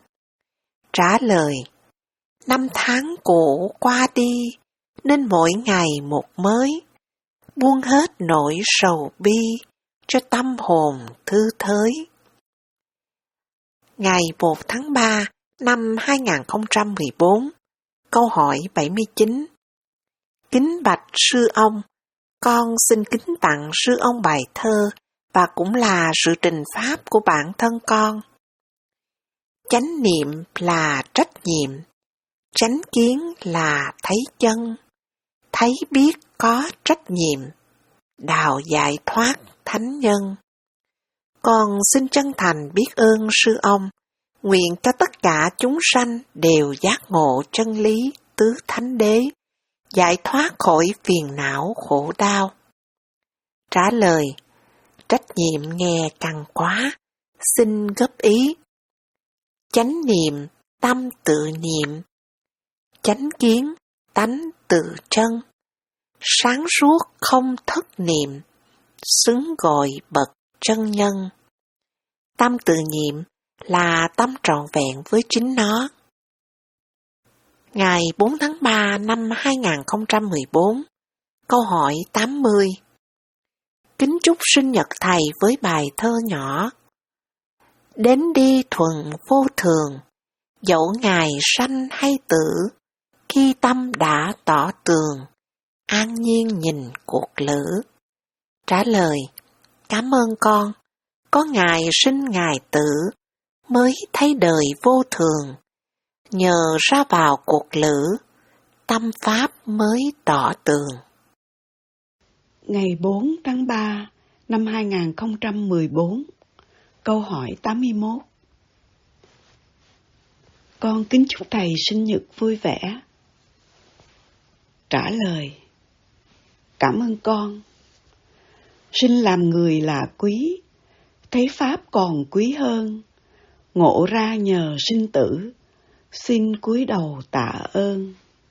Trả lời: Năm tháng cũ qua đi, nên mỗi ngày một mới. Buông hết nỗi sầu bi, cho tâm hồn thư thới. Ngày một tháng ba năm hai nghìn không trăm mười bốn, câu hỏi bảy mươi chín. Kính bạch sư ông, con xin kính tặng sư ông bài thơ và cũng là sự trình pháp của bản thân con. Chánh niệm là trách nhiệm, chánh kiến là thấy chân, thấy biết có trách nhiệm, đạo giải thoát thánh nhân. Con xin chân thành biết ơn sư ông, nguyện cho tất cả chúng sanh đều giác ngộ chân lý tứ thánh đế, giải thoát khỏi phiền não khổ đau. Trả lời: Trách nhiệm nghe căng quá, xin góp ý. Chánh niệm, tâm tự niệm. Chánh kiến, tánh tự chân. Sáng suốt không thất niệm, xứng gọi bậc chân nhân. Tâm tự niệm là tâm trọn vẹn với chính nó. Ngày bốn tháng ba năm hai nghìn không trăm mười bốn, câu hỏi tám mươi. Kính chúc sinh nhật Thầy với bài thơ nhỏ. Đến đi thuần vô thường, dẫu Ngài sanh hay tử, khi tâm đã tỏ tường, an nhiên nhìn cuộc lữ. Trả lời: Cảm ơn con, có Ngài sinh Ngài tử, mới thấy đời vô thường. Nhờ ra vào cuộc lữ, tâm pháp mới tỏ tường.
Ngày bốn tháng ba năm hai nghìn không trăm mười bốn, câu hỏi tám mươi mốt. Con kính chúc Thầy sinh nhật vui vẻ. Trả lời: Cảm ơn con. Sinh làm người là quý, thấy Pháp còn quý hơn. Ngộ ra nhờ sinh tử, xin cúi đầu tạ ơn.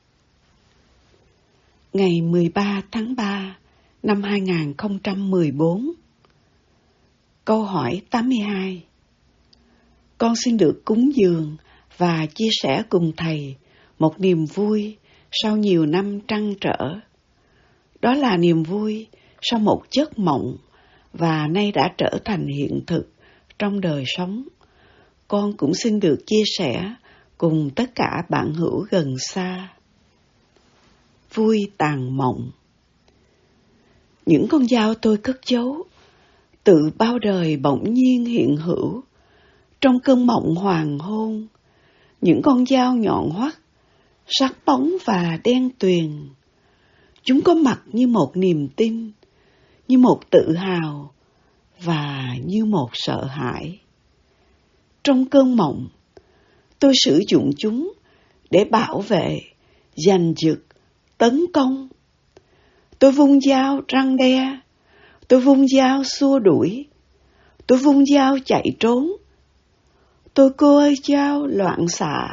Ngày mười ba tháng ba năm hai nghìn không trăm mười bốn, câu hỏi tám mươi hai. Con xin được cúng dường và chia sẻ cùng Thầy một niềm vui sau nhiều năm trăn trở. Đó là niềm vui sau một giấc mộng và nay đã trở thành hiện thực trong đời sống, con cũng xin được chia sẻ cùng tất cả bạn hữu gần xa. Vui tàn mộng. Những con dao tôi cất giấu, tự bao đời bỗng nhiên hiện hữu, trong cơn mộng hoàng hôn, những con dao nhọn hoắt, sắc bóng và đen tuyền. Chúng có mặt như một niềm tin, như một tự hào và như một sợ hãi. Trong cơn mộng, tôi sử dụng chúng để bảo vệ, giành giật, tấn công. Tôi vung dao răn đe, tôi vung dao xua đuổi, tôi vung dao chạy trốn, tôi cơi dao loạn xạ.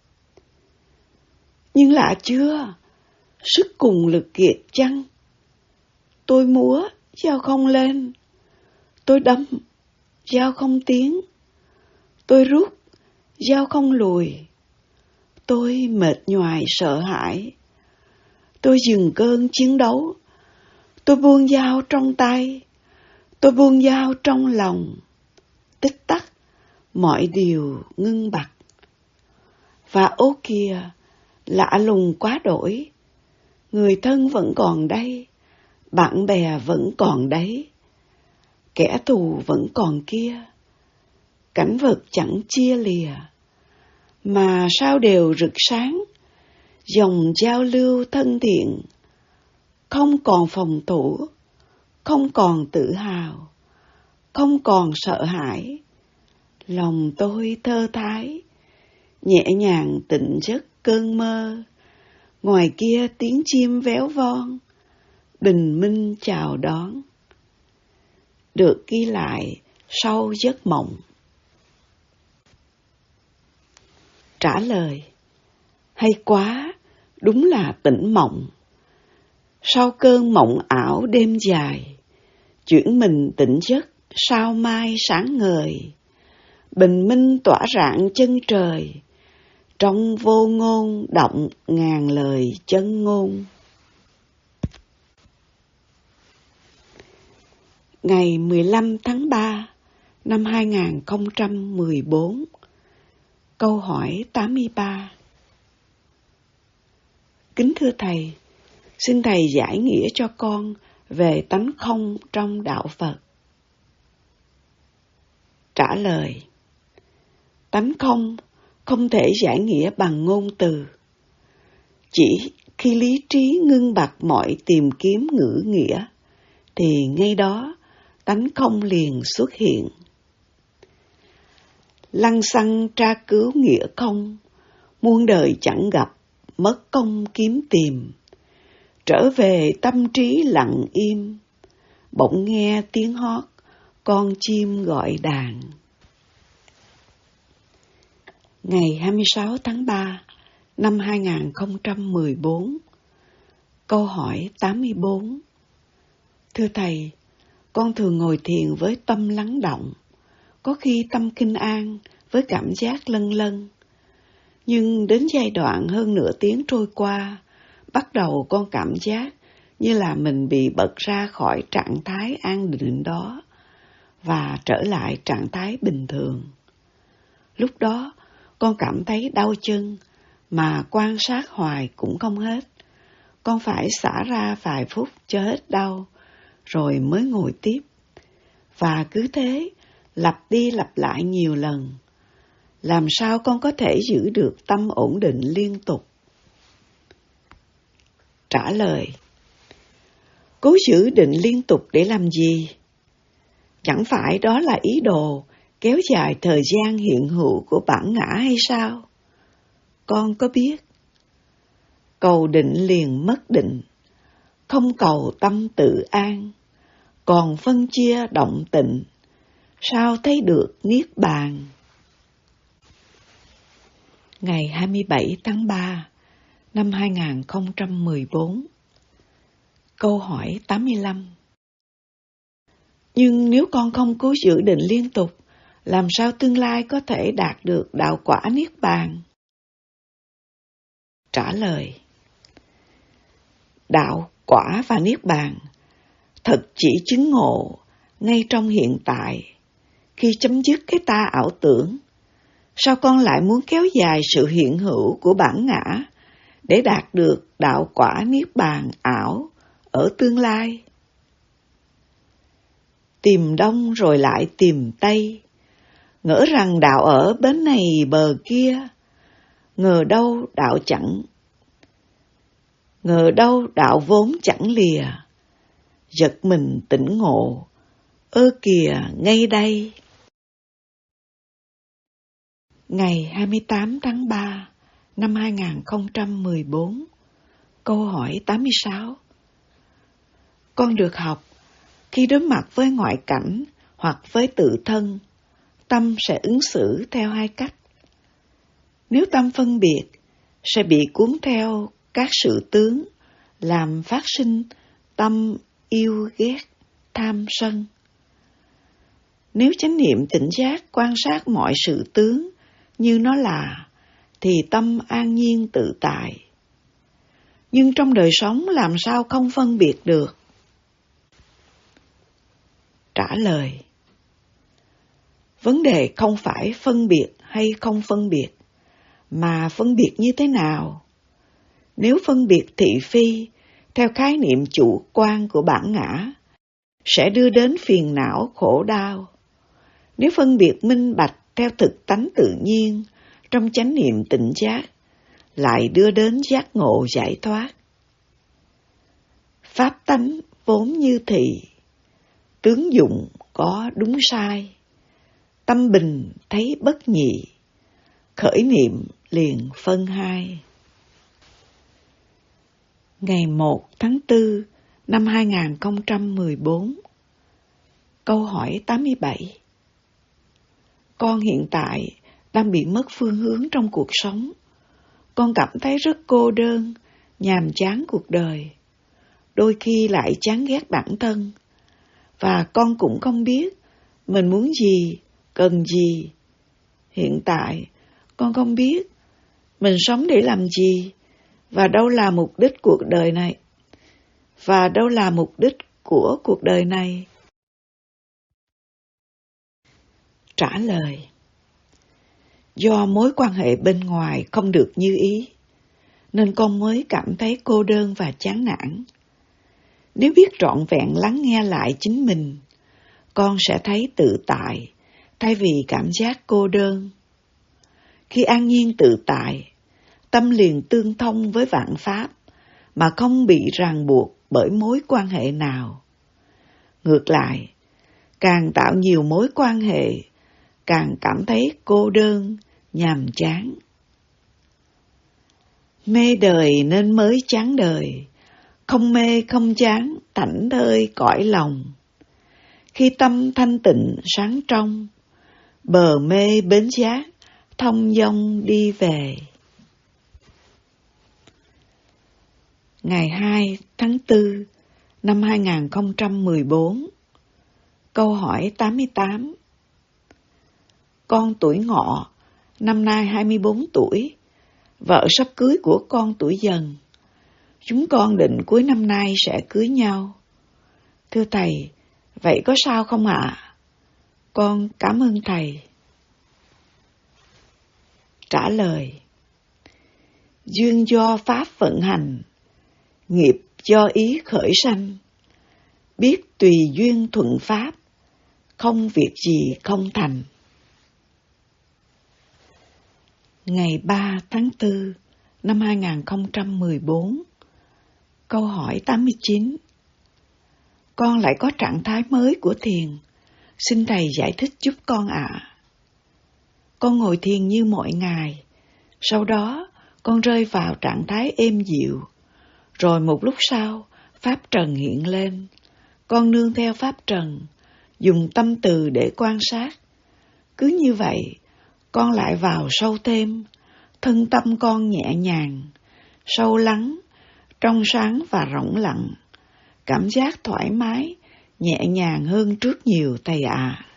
Nhưng lạ chưa, sức cùng lực kiệt chăng? Tôi múa, dao không lên, tôi đâm, dao không tiến, tôi rút, dao không lùi. Tôi mệt nhoài sợ hãi, tôi dừng cơn chiến đấu, tôi buông dao trong tay, tôi buông dao trong lòng. Tích tắc, mọi điều ngưng bặt. Và ô kìa, lạ lùng quá đổi, người thân vẫn còn đây, bạn bè vẫn còn đấy, kẻ thù vẫn còn kia, cảnh vật chẳng chia lìa, mà sao đều rực sáng, dòng giao lưu thân thiện, không còn phòng thủ, không còn tự hào, không còn sợ hãi. Lòng tôi thơ thái, nhẹ nhàng tỉnh giấc cơn mơ, ngoài kia tiếng chim véo von, bình minh chào đón. Được ghi lại sau giấc mộng. Trả lời: hay quá, đúng là tỉnh mộng. Sau cơn mộng ảo đêm dài, chuyển mình tỉnh giấc sao mai sáng ngời, bình minh tỏa rạng chân trời, trong vô ngôn động ngàn lời chân ngôn. Ngày mười lăm tháng ba năm hai nghìn không trăm mười bốn. Câu hỏi tám mươi ba. Kính thưa Thầy, xin Thầy giải nghĩa cho con về tánh không trong đạo Phật. Trả lời: tánh không không thể giải nghĩa bằng ngôn từ. Chỉ khi lý trí ngưng bặt mọi tìm kiếm ngữ nghĩa, thì ngay đó tánh không liền xuất hiện. Lăng xăng tra cứu nghĩa không, muôn đời chẳng gặp, mất công kiếm tìm. Trở về tâm trí lặng im, bỗng nghe tiếng hót, con chim gọi đàn. Ngày hai mươi sáu tháng ba năm hai nghìn không trăm mười bốn. Câu hỏi tám mươi bốn. Thưa Thầy, con thường ngồi thiền với tâm lắng động, có khi tâm kinh an với cảm giác lân lân. Nhưng đến giai đoạn hơn nửa tiếng trôi qua, bắt đầu con cảm giác như là mình bị bật ra khỏi trạng thái an định đó và trở lại trạng thái bình thường. Lúc đó, con cảm thấy đau chân mà quan sát hoài cũng không hết. Con phải xả ra vài phút cho hết đau, rồi mới ngồi tiếp. Và cứ thế, lặp đi lặp lại nhiều lần. Làm sao con có thể giữ được tâm ổn định liên tục? Trả lời: cố giữ định liên tục để làm gì? Chẳng phải đó là ý đồ kéo dài thời gian hiện hữu của bản ngã hay sao? Con có biết, cầu định liền mất định, không cầu tâm tự an, còn phân chia động tịnh, sao thấy được niết bàn? Ngày hai mươi bảy tháng ba năm hai nghìn không trăm mười bốn. Câu hỏi tám mươi lăm. Nhưng nếu con không cố giữ định liên tục, làm sao tương lai có thể đạt được đạo quả niết bàn? Trả lời: đạo quả và niết bàn thật chỉ chứng ngộ ngay trong hiện tại, khi chấm dứt cái ta ảo tưởng, sao con lại muốn kéo dài sự hiện hữu của bản ngã để đạt được đạo quả niết bàn ảo ở tương lai? Tìm đông rồi lại tìm tây, ngỡ rằng đạo ở bến này bờ kia, ngờ đâu đạo chẳng, ngờ đâu đạo vốn chẳng lìa, giật mình tỉnh ngộ, ơ kìa ngay đây. Ngày hai mươi tám tháng ba năm hai nghìn không trăm mười bốn, câu hỏi tám mươi sáu. Con được học, khi đối mặt với ngoại cảnh hoặc với tự thân, tâm sẽ ứng xử theo hai cách. Nếu tâm phân biệt, sẽ bị cuốn theo các sự tướng, làm phát sinh tâm yêu ghét, tham sân. Nếu chánh niệm tỉnh giác quan sát mọi sự tướng như nó là, thì tâm an nhiên tự tại. Nhưng trong đời sống làm sao không phân biệt được? Trả lời: vấn đề không phải phân biệt hay không phân biệt, mà phân biệt như thế nào. Nếu phân biệt thị phi theo khái niệm chủ quan của bản ngã, sẽ đưa đến phiền não khổ đau. Nếu phân biệt minh bạch theo thực tánh tự nhiên trong chánh niệm tỉnh giác, lại đưa đến giác ngộ giải thoát. Pháp tánh vốn như thị, tướng dụng có đúng sai, tâm bình thấy bất nhị, khởi niệm liền phân hai. Ngày một tháng tư năm hai nghìn không trăm mười bốn, câu hỏi tám mươi bảy. Con hiện tại đang bị mất phương hướng trong cuộc sống. Con cảm thấy rất cô đơn, nhàm chán cuộc đời. Đôi khi lại chán ghét bản thân. Và con cũng không biết mình muốn gì, cần gì. Hiện tại, con không biết mình sống để làm gì, và đâu là mục đích cuộc đời này. Và đâu là mục đích của cuộc đời này? Trả lời: do mối quan hệ bên ngoài không được như ý, nên con mới cảm thấy cô đơn và chán nản. Nếu biết trọn vẹn lắng nghe lại chính mình, con sẽ thấy tự tại, thay vì cảm giác cô đơn. Khi an nhiên tự tại, tâm liền tương thông với vạn pháp, mà không bị ràng buộc bởi mối quan hệ nào. Ngược lại, càng tạo nhiều mối quan hệ, càng cảm thấy cô đơn, nhàm chán. Mê đời nên mới chán đời, không mê không chán, thảnh thơi cõi lòng. Khi tâm thanh tịnh sáng trong, bờ mê bến giác, thông dong đi về. Ngày hai tháng tư năm hai nghìn không trăm mười bốn, câu hỏi tám mươi tám. Con tuổi Ngọ, năm nay hai mươi bốn tuổi, vợ sắp cưới của con tuổi Dần. Chúng con định cuối năm nay sẽ cưới nhau. Thưa Thầy, vậy có sao không ạ? Con cảm ơn Thầy. Trả lời: duyên do pháp vận hành, nghiệp do ý khởi sanh. Biết tùy duyên thuận pháp, không việc gì không thành. Ngày ba tháng tư năm hai nghìn không trăm mười bốn, câu hỏi tám mươi chín. Con lại có trạng thái mới của thiền, xin Thầy giải thích giúp con ạ. À. Con ngồi thiền như mọi ngày, sau đó con rơi vào trạng thái êm dịu, rồi một lúc sau pháp trần hiện lên. Con nương theo pháp trần, dùng tâm từ để quan sát. Cứ như vậy, con lại vào sâu thêm, thân tâm con nhẹ nhàng, sâu lắng, trong sáng và rỗng lặng, cảm giác thoải mái, nhẹ nhàng hơn trước nhiều Thầy ạ. À.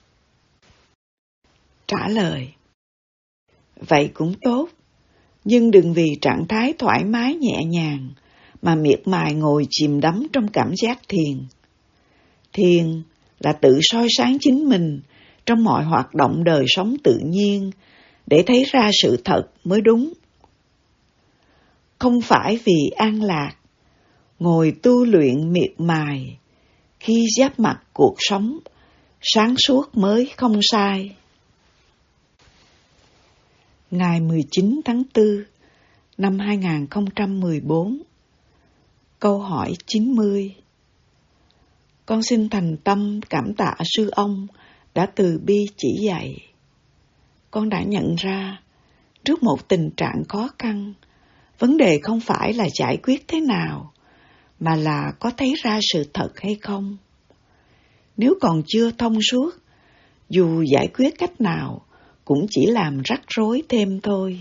Trả lời: vậy cũng tốt, nhưng đừng vì trạng thái thoải mái nhẹ nhàng mà miệt mài ngồi chìm đắm trong cảm giác thiền. Thiền là tự soi sáng chính mình trong mọi hoạt động đời sống tự nhiên để thấy ra sự thật mới đúng. Không phải vì an lạc, ngồi tu luyện miệt mài, khi giáp mặt cuộc sống, sáng suốt mới không sai. Ngày mười chín tháng tư năm hai nghìn không trăm mười bốn, câu hỏi chín mươi. Con xin thành tâm cảm tạ sư ông đã từ bi chỉ dạy. Con đã nhận ra, trước một tình trạng khó khăn, vấn đề không phải là giải quyết thế nào, mà là có thấy ra sự thật hay không. Nếu còn chưa thông suốt, dù giải quyết cách nào cũng chỉ làm rắc rối thêm thôi.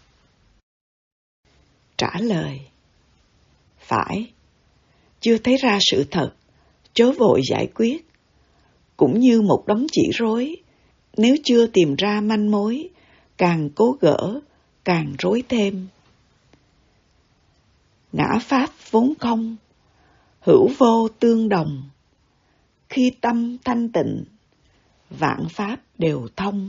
Trả lời: phải, chưa thấy ra sự thật, chớ vội giải quyết. Cũng như một đống chỉ rối, nếu chưa tìm ra manh mối, càng cố gỡ, càng rối thêm. Ngã pháp vốn không, hữu vô tương đồng. Khi tâm thanh tịnh, vạn pháp đều thông.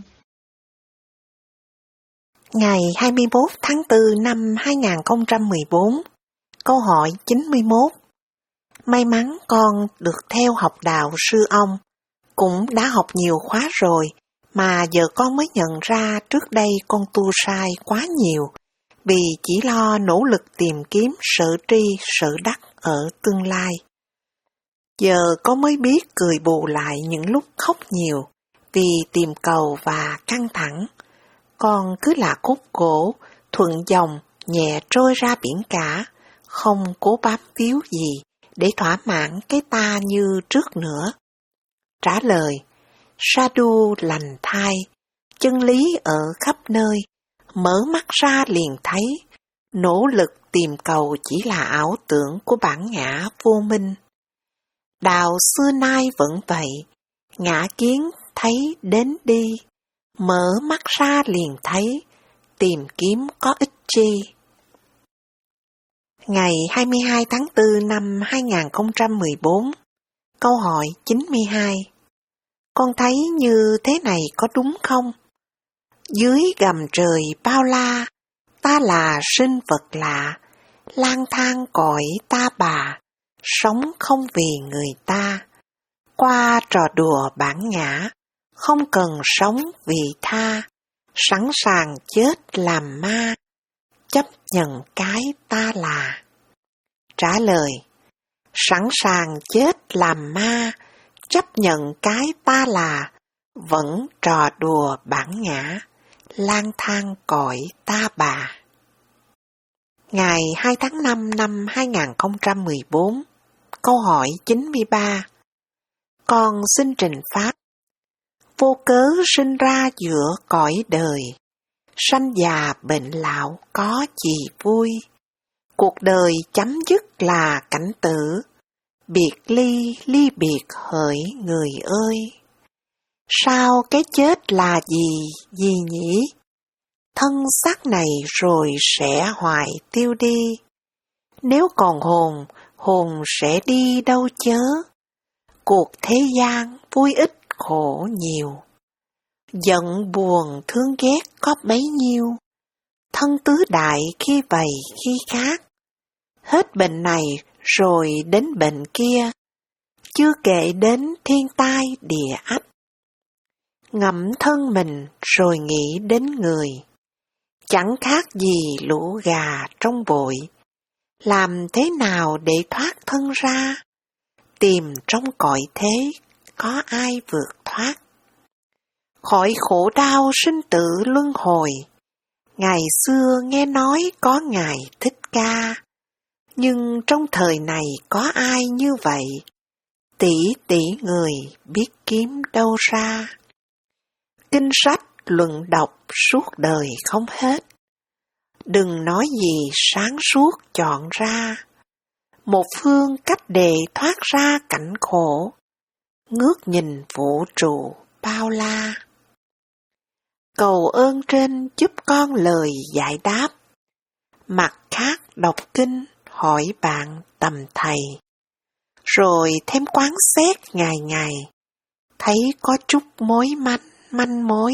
Ngày hai mươi mốt tháng tư năm hai nghìn không trăm mười bốn, câu hỏi chín mươi mốt. May mắn con được theo học đạo sư ông, cũng đã học nhiều khóa rồi, mà giờ con mới nhận ra trước đây con tu sai quá nhiều, vì chỉ lo nỗ lực tìm kiếm sở tri sở đắc ở tương lai. Giờ con mới biết cười bù lại những lúc khóc nhiều, vì tìm cầu và căng thẳng. Con cứ là cốt gỗ, thuận dòng, nhẹ trôi ra biển cả, không cố bám víu gì để thỏa mãn cái ta như trước nữa. Trả lời: Sadhu lành thai, chân lý ở khắp nơi, mở mắt ra liền thấy, nỗ lực tìm cầu chỉ là ảo tưởng của bản ngã vô minh. Đạo xưa nay vẫn vậy, ngã kiến thấy đến đi, mở mắt ra liền thấy, tìm kiếm có ích chi. Ngày hai mươi hai tháng tư năm hai nghìn không trăm mười bốn, câu hỏi chín mươi hai. Con thấy như thế này có đúng không? Dưới gầm trời bao la, ta là sinh vật lạ, lang thang cõi ta bà, sống không vì người ta. Qua trò đùa bản ngã, không cần sống vì tha, sẵn sàng chết làm ma, chấp nhận cái ta là. Trả lời: sẵn sàng chết làm ma, chấp nhận cái ta là, vẫn trò đùa bản ngã, lang thang cõi ta bà. Ngày hai tháng năm năm hai nghìn không trăm mười bốn, câu hỏi chín mươi ba. Con xin trình pháp. Vô cớ sinh ra giữa cõi đời, sanh già bệnh lão có gì vui. Cuộc đời chấm dứt là cảnh tử, biệt ly ly biệt hỡi người ơi. Sao cái chết là gì gì nhỉ? Thân xác này rồi sẽ hoài tiêu đi. Nếu còn hồn, hồn sẽ đi đâu chớ. Cuộc thế gian vui ít khổ nhiều. Giận buồn thương ghét có bấy nhiêu. Thân tứ đại khi vậy khi khác. Hết bệnh này rồi đến bệnh kia. Chưa kể đến thiên tai địa ách. Ngẫm thân mình rồi nghĩ đến người. Chẳng khác gì lũ gà trong bụi. Làm thế nào để thoát thân ra? Tìm trong cõi thế có ai vượt thoát? Khỏi khổ đau sinh tử luân hồi. Ngày xưa nghe nói có Ngài Thích Ca, nhưng trong thời này có ai như vậy? Tỷ tỷ người biết kiếm đâu ra. Kinh sách luận đọc suốt đời không hết. Đừng nói gì sáng suốt chọn ra. Một phương cách để thoát ra cảnh khổ. Ngước nhìn vũ trụ bao la. Cầu ơn trên giúp con lời giải đáp. Mặt khác đọc kinh hỏi bạn tầm thầy. Rồi thêm quán xét ngày ngày. thấy có chút mối manh, manh mối.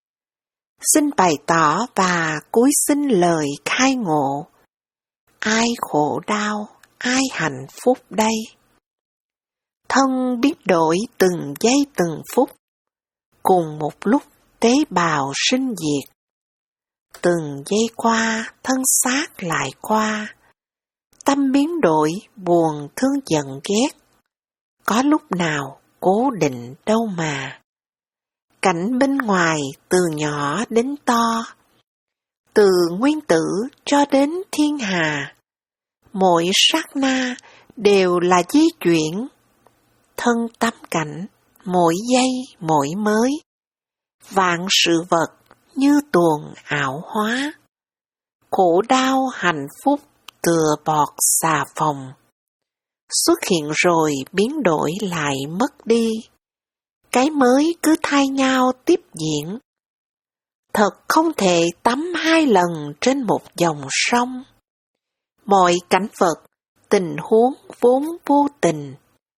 Xin bày tỏ và cúi xin lời khai ngộ. Ai khổ đau, ai hạnh phúc đây? Thân biết đổi từng giây từng phút, cùng một lúc tế bào sinh diệt. Từng giây qua, thân xác lại qua, tâm biến đổi, buồn thương giận ghét. Có lúc nào cố định đâu mà. Cảnh bên ngoài từ nhỏ đến to, từ nguyên tử cho đến thiên hà, mỗi sát na đều là di chuyển. Thân tâm cảnh, mỗi giây mỗi mới, vạn sự vật như tuồng ảo hóa. Khổ đau hạnh phúc tựa bọt xà phòng, xuất hiện rồi biến đổi lại mất đi. Cái mới cứ thay nhau tiếp diễn. Thật không thể tắm hai lần trên một dòng sông. Mọi cảnh vật, tình huống vốn vô tình,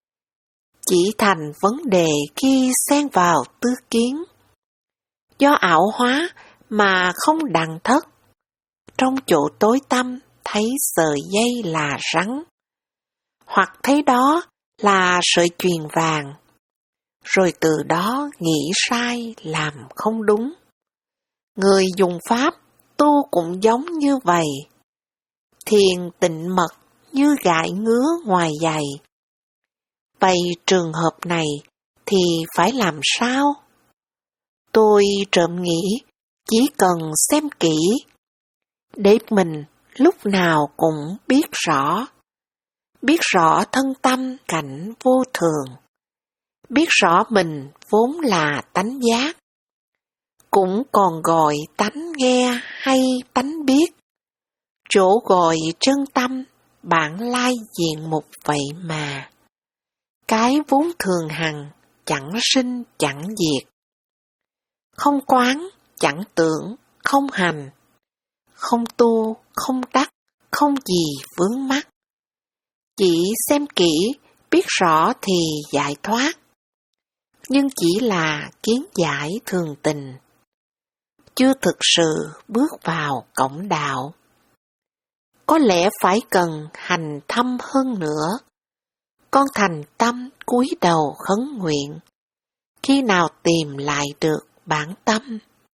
chỉ thành vấn đề khi xen vào tư kiến. Do ảo hóa mà không đằng thất, trong chỗ tối tăm thấy sợi dây là rắn, hoặc thấy đó là sợi chuyền vàng, rồi từ đó nghĩ sai làm không đúng. Người dùng pháp tu cũng giống như vậy. Thiền tịnh mật như gãi ngứa ngoài giày. Vậy trường hợp này thì phải làm sao? Tôi trộm nghĩ chỉ cần xem kỹ, để mình lúc nào cũng biết rõ. Biết rõ thân tâm cảnh vô thường. Biết rõ mình vốn là tánh giác. Cũng còn gọi tánh nghe hay tánh biết. Chỗ gọi chân tâm, bản lai diện mục vậy mà. Cái vốn thường hằng, chẳng sinh chẳng diệt. Không quán, chẳng tưởng, không hành. Không tu, không đắc, không gì vướng mắc. Chỉ xem kỹ, biết rõ thì giải thoát. Nhưng chỉ là kiến giải thường tình. Chưa thực sự bước vào cổng đạo. Có lẽ phải cần hành thâm hơn nữa. Con thành tâm cúi đầu khấn nguyện. Khi nào tìm lại được bản tâm,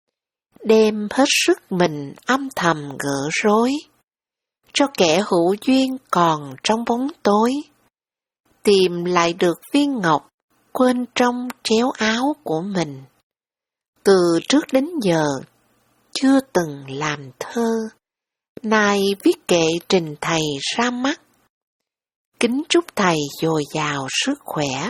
đem hết sức mình âm thầm gỡ rối, cho kẻ hữu duyên còn trong bóng tối. Tìm lại được viên ngọc quên trong tréo áo của mình. Từ trước đến giờ chưa từng làm thơ, nay viết kệ trình thầy ra mắt. Kính chúc thầy dồi dào sức khỏe.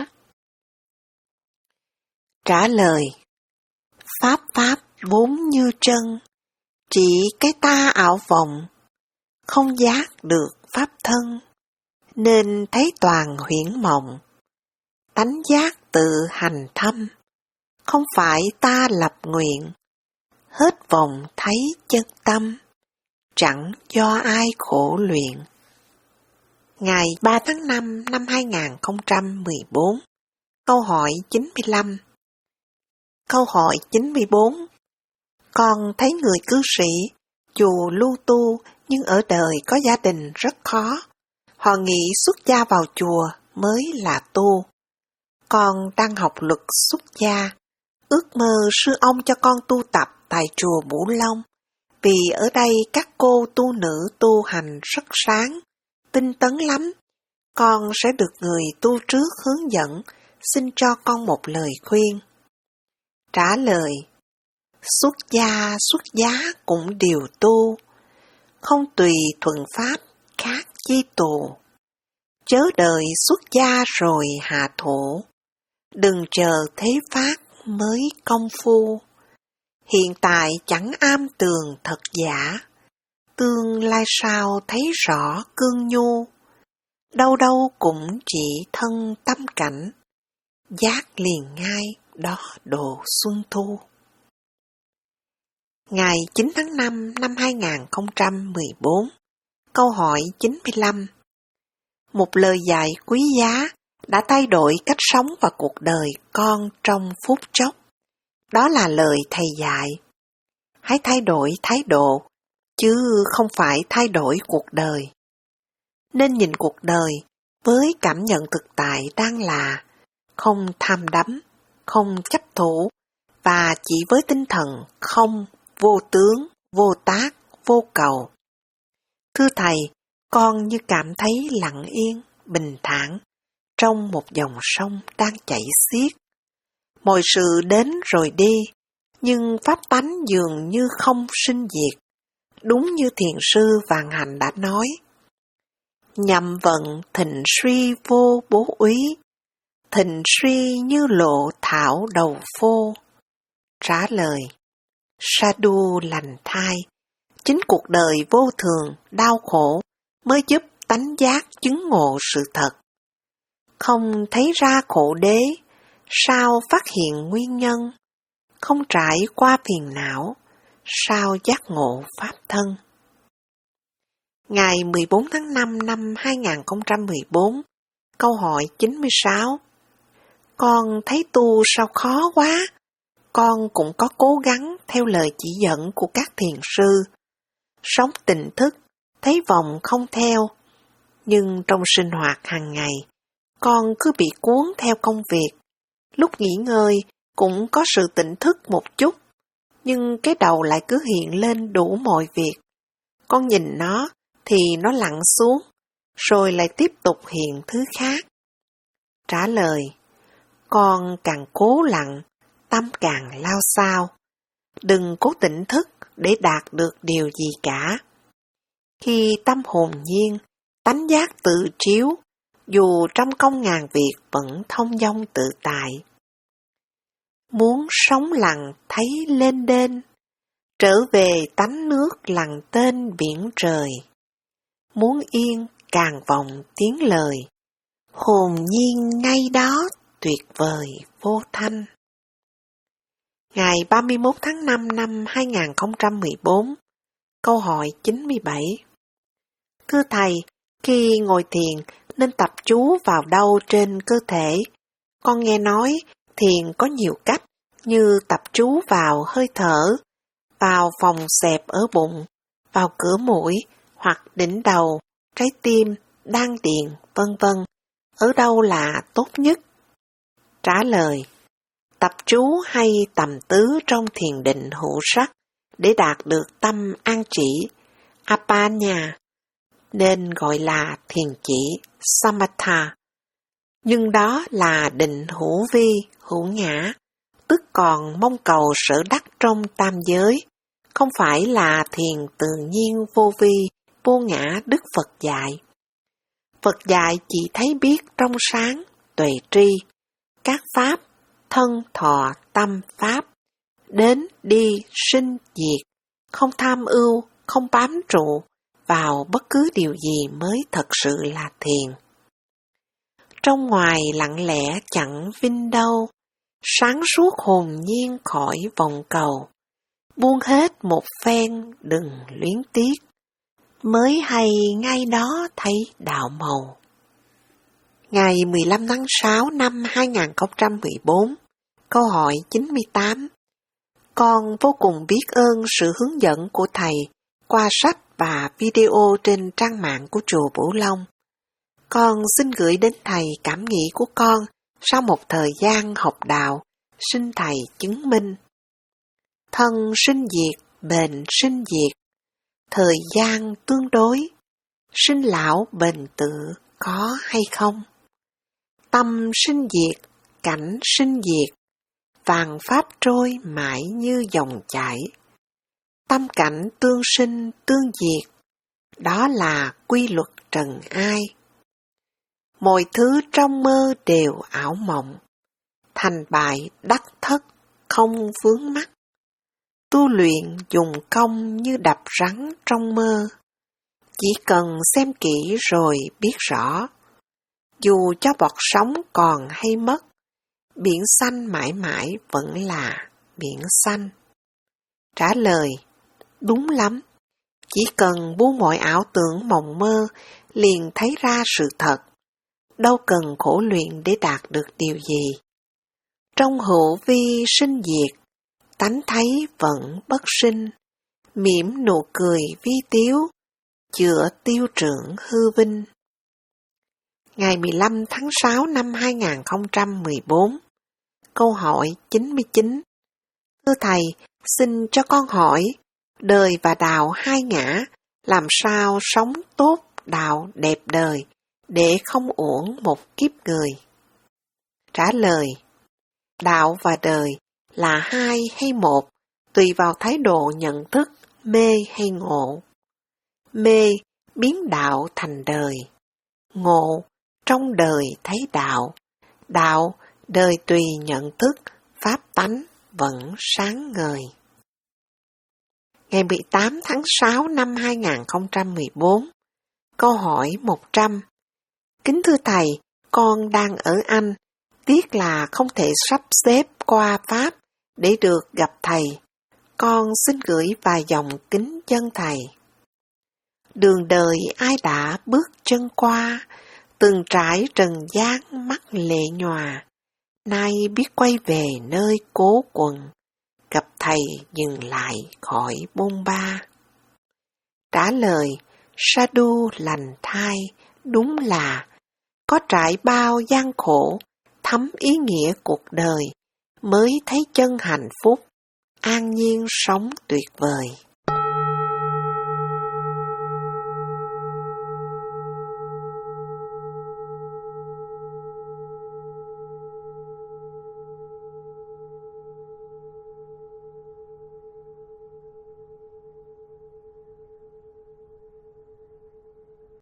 Trả lời: Pháp Pháp vốn như chân, chỉ cái ta ảo vọng, không giác được Pháp thân, nên thấy toàn huyễn mộng. Tánh giác tự hành thâm, không phải ta lập nguyện, hết vọng thấy chân tâm, chẳng do ai khổ luyện. Ngày ba tháng năm năm hai nghìn không trăm mười bốn, câu hỏi chín mươi lăm. Câu hỏi chín mươi bốn. Con thấy người cư sĩ, dù lưu tu nhưng ở đời có gia đình rất khó. Họ nghĩ xuất gia vào chùa mới là tu. Con đang học luật xuất gia, ước mơ sư ông cho con tu tập tại chùa Bửu Long, vì ở đây các cô tu nữ tu hành rất sáng, tinh tấn lắm. Con sẽ được người tu trước hướng dẫn, xin cho con một lời khuyên. Trả lời: Xuất gia xuất giá cũng đều tu, không tùy thuận pháp khác chi tù. Chớ đợi xuất gia rồi hạ thổ, đừng chờ thế phát mới công phu. Hiện tại chẳng am tường thật giả, tương lai sao thấy rõ cương nhu. Đâu đâu cũng chỉ thân tâm cảnh, giác liền ngay đó độ xuân thu. Ngày chín tháng năm năm hai nghìn không trăm mười bốn, câu hỏi chín mươi lăm. Một lời dạy quý giá đã thay đổi cách sống và cuộc đời con trong phút chốc. Đó là lời Thầy dạy. Hãy thay đổi thái độ, chứ không phải thay đổi cuộc đời. Nên nhìn cuộc đời với cảm nhận thực tại đang là không tham đắm, không chấp thủ, và chỉ với tinh thần không, vô tướng, vô tác, vô cầu. Thưa Thầy, con như cảm thấy lặng yên, bình thản, trong một dòng sông đang chảy xiết. Mọi sự đến rồi đi, nhưng pháp tánh dường như không sinh diệt. Đúng như Thiền sư Vạn Hạnh đã nói, nhậm vận thịnh suy vô bố úy, thịnh suy như lộ thảo đầu phô. Trả lời, Sadhu lành thai, chính cuộc đời vô thường, đau khổ mới giúp tánh giác chứng ngộ sự thật. Không thấy ra khổ đế, sao phát hiện nguyên nhân? Không trải qua phiền não, sao giác ngộ pháp thân? Ngày mười bốn tháng năm năm hai nghìn không trăm mười bốn, câu hỏi chín mươi sáu. Con thấy tu sao khó quá? Con cũng có cố gắng theo lời chỉ dẫn của các thiền sư. Sống tỉnh thức, thấy vòng không theo. Nhưng trong sinh hoạt hàng ngày, con cứ bị cuốn theo công việc. Lúc nghỉ ngơi cũng có sự tỉnh thức một chút, nhưng cái đầu lại cứ hiện lên đủ mọi việc. Con nhìn nó thì nó lặn xuống, rồi lại tiếp tục hiện thứ khác. Trả lời, con càng cố lặn, tâm càng lao xao. Đừng cố tỉnh thức để đạt được điều gì cả. Khi tâm hồn nhiên, tánh giác tự chiếu, dù trong công ngàn việc vẫn thông dong tự tại. Muốn sống lặng thấy lên đên, trở về tánh nước lặng tên biển trời. Muốn yên càng vọng tiếng lời, hồn nhiên ngay đó tuyệt vời vô thanh. Ngày ba mươi mốt tháng năm năm hai nghìn không trăm mười bốn, câu hỏi chín mươi bảy. Thưa Thầy, khi ngồi thiền nên tập chú vào đâu trên cơ thể? Con nghe nói thiền có nhiều cách như tập chú vào hơi thở, vào phòng xẹp ở bụng, vào cửa mũi hoặc đỉnh đầu, trái tim, đan điền, vân vân. Ở đâu là tốt nhất? Trả lời, tập chú hay tầm tứ trong thiền định hữu sắc để đạt được tâm an chỉ, apanya, nên gọi là thiền chỉ, samatha. Nhưng đó là định hữu vi, hữu ngã, tức còn mong cầu sở đắc trong tam giới, không phải là thiền tự nhiên vô vi, vô ngã Đức Phật dạy. Phật dạy chỉ thấy biết trong sáng, tuệ tri, các pháp, thân thọ tâm pháp, đến đi sinh diệt, không tham ưu, không bám trụ vào bất cứ điều gì mới thật sự là thiền. Trong ngoài lặng lẽ chẳng vinh đâu, sáng suốt hồn nhiên khỏi vòng cầu, buông hết một phen đừng luyến tiếc, mới hay ngay đó thấy đạo màu. Ngày mười lăm tháng sáu năm hai nghìn không trăm mười bốn, câu hỏi chín mươi tám. Con vô cùng biết ơn sự hướng dẫn của Thầy qua sách và video trên trang mạng của Chùa Bửu Long. Con xin gửi đến Thầy cảm nghĩ của con sau một thời gian học đạo, xin Thầy chứng minh. Thân sinh diệt, bệnh sinh diệt, thời gian tương đối, sinh lão bền tự có hay không? Tâm sinh diệt, cảnh sinh diệt, vạn pháp trôi mãi như dòng chảy. Tâm cảnh tương sinh tương diệt, đó là quy luật trần ai. Mọi thứ trong mơ đều ảo mộng, thành bại đắc thất không vướng mắc. Tu luyện dùng công như đập rắn trong mơ, chỉ cần xem kỹ rồi biết rõ. Dù cho bọt sóng còn hay mất, biển xanh mãi mãi vẫn là biển xanh. Trả lời, đúng lắm, chỉ cần buông mọi ảo tưởng mộng mơ liền thấy ra sự thật. đâu cần khổ luyện để đạt được điều gì. Trong hữu vi sinh diệt, tánh thấy vẫn bất sinh, mỉm nụ cười vi tiếu, chữa tiêu trưởng hư vinh. Ngày mười lăm tháng sáu năm hai nghìn không trăm mười bốn, câu hỏi chín mươi chín. Thưa Thầy, xin cho con hỏi, đời và đạo hai ngã, làm sao sống tốt đạo đẹp đời, để không uổng một kiếp người? Trả lời, đạo và đời là hai hay một, tùy vào thái độ nhận thức, mê hay ngộ. Mê biến đạo thành đời, ngộ trong đời thấy đạo, đạo đời tùy nhận thức, pháp tánh vẫn sáng ngời. Ngày mười tám tháng sáu năm hai nghìn không trăm mười bốn, câu hỏi một trăm. Kính thưa Thầy, con đang ở Anh, tiếc là không thể sắp xếp qua Pháp để được gặp Thầy. Con xin gửi vài dòng kính chân Thầy. Đường đời ai đã bước chân qua, từng trải trần gian mắt lệ nhòa, nay biết quay về nơi cố quần, gặp Thầy dừng lại khỏi bôn ba. Trả lời, Sadhu lành thai, đúng là có trải bao gian khổ, thấm ý nghĩa cuộc đời, mới thấy chân hạnh phúc, an nhiên sống tuyệt vời.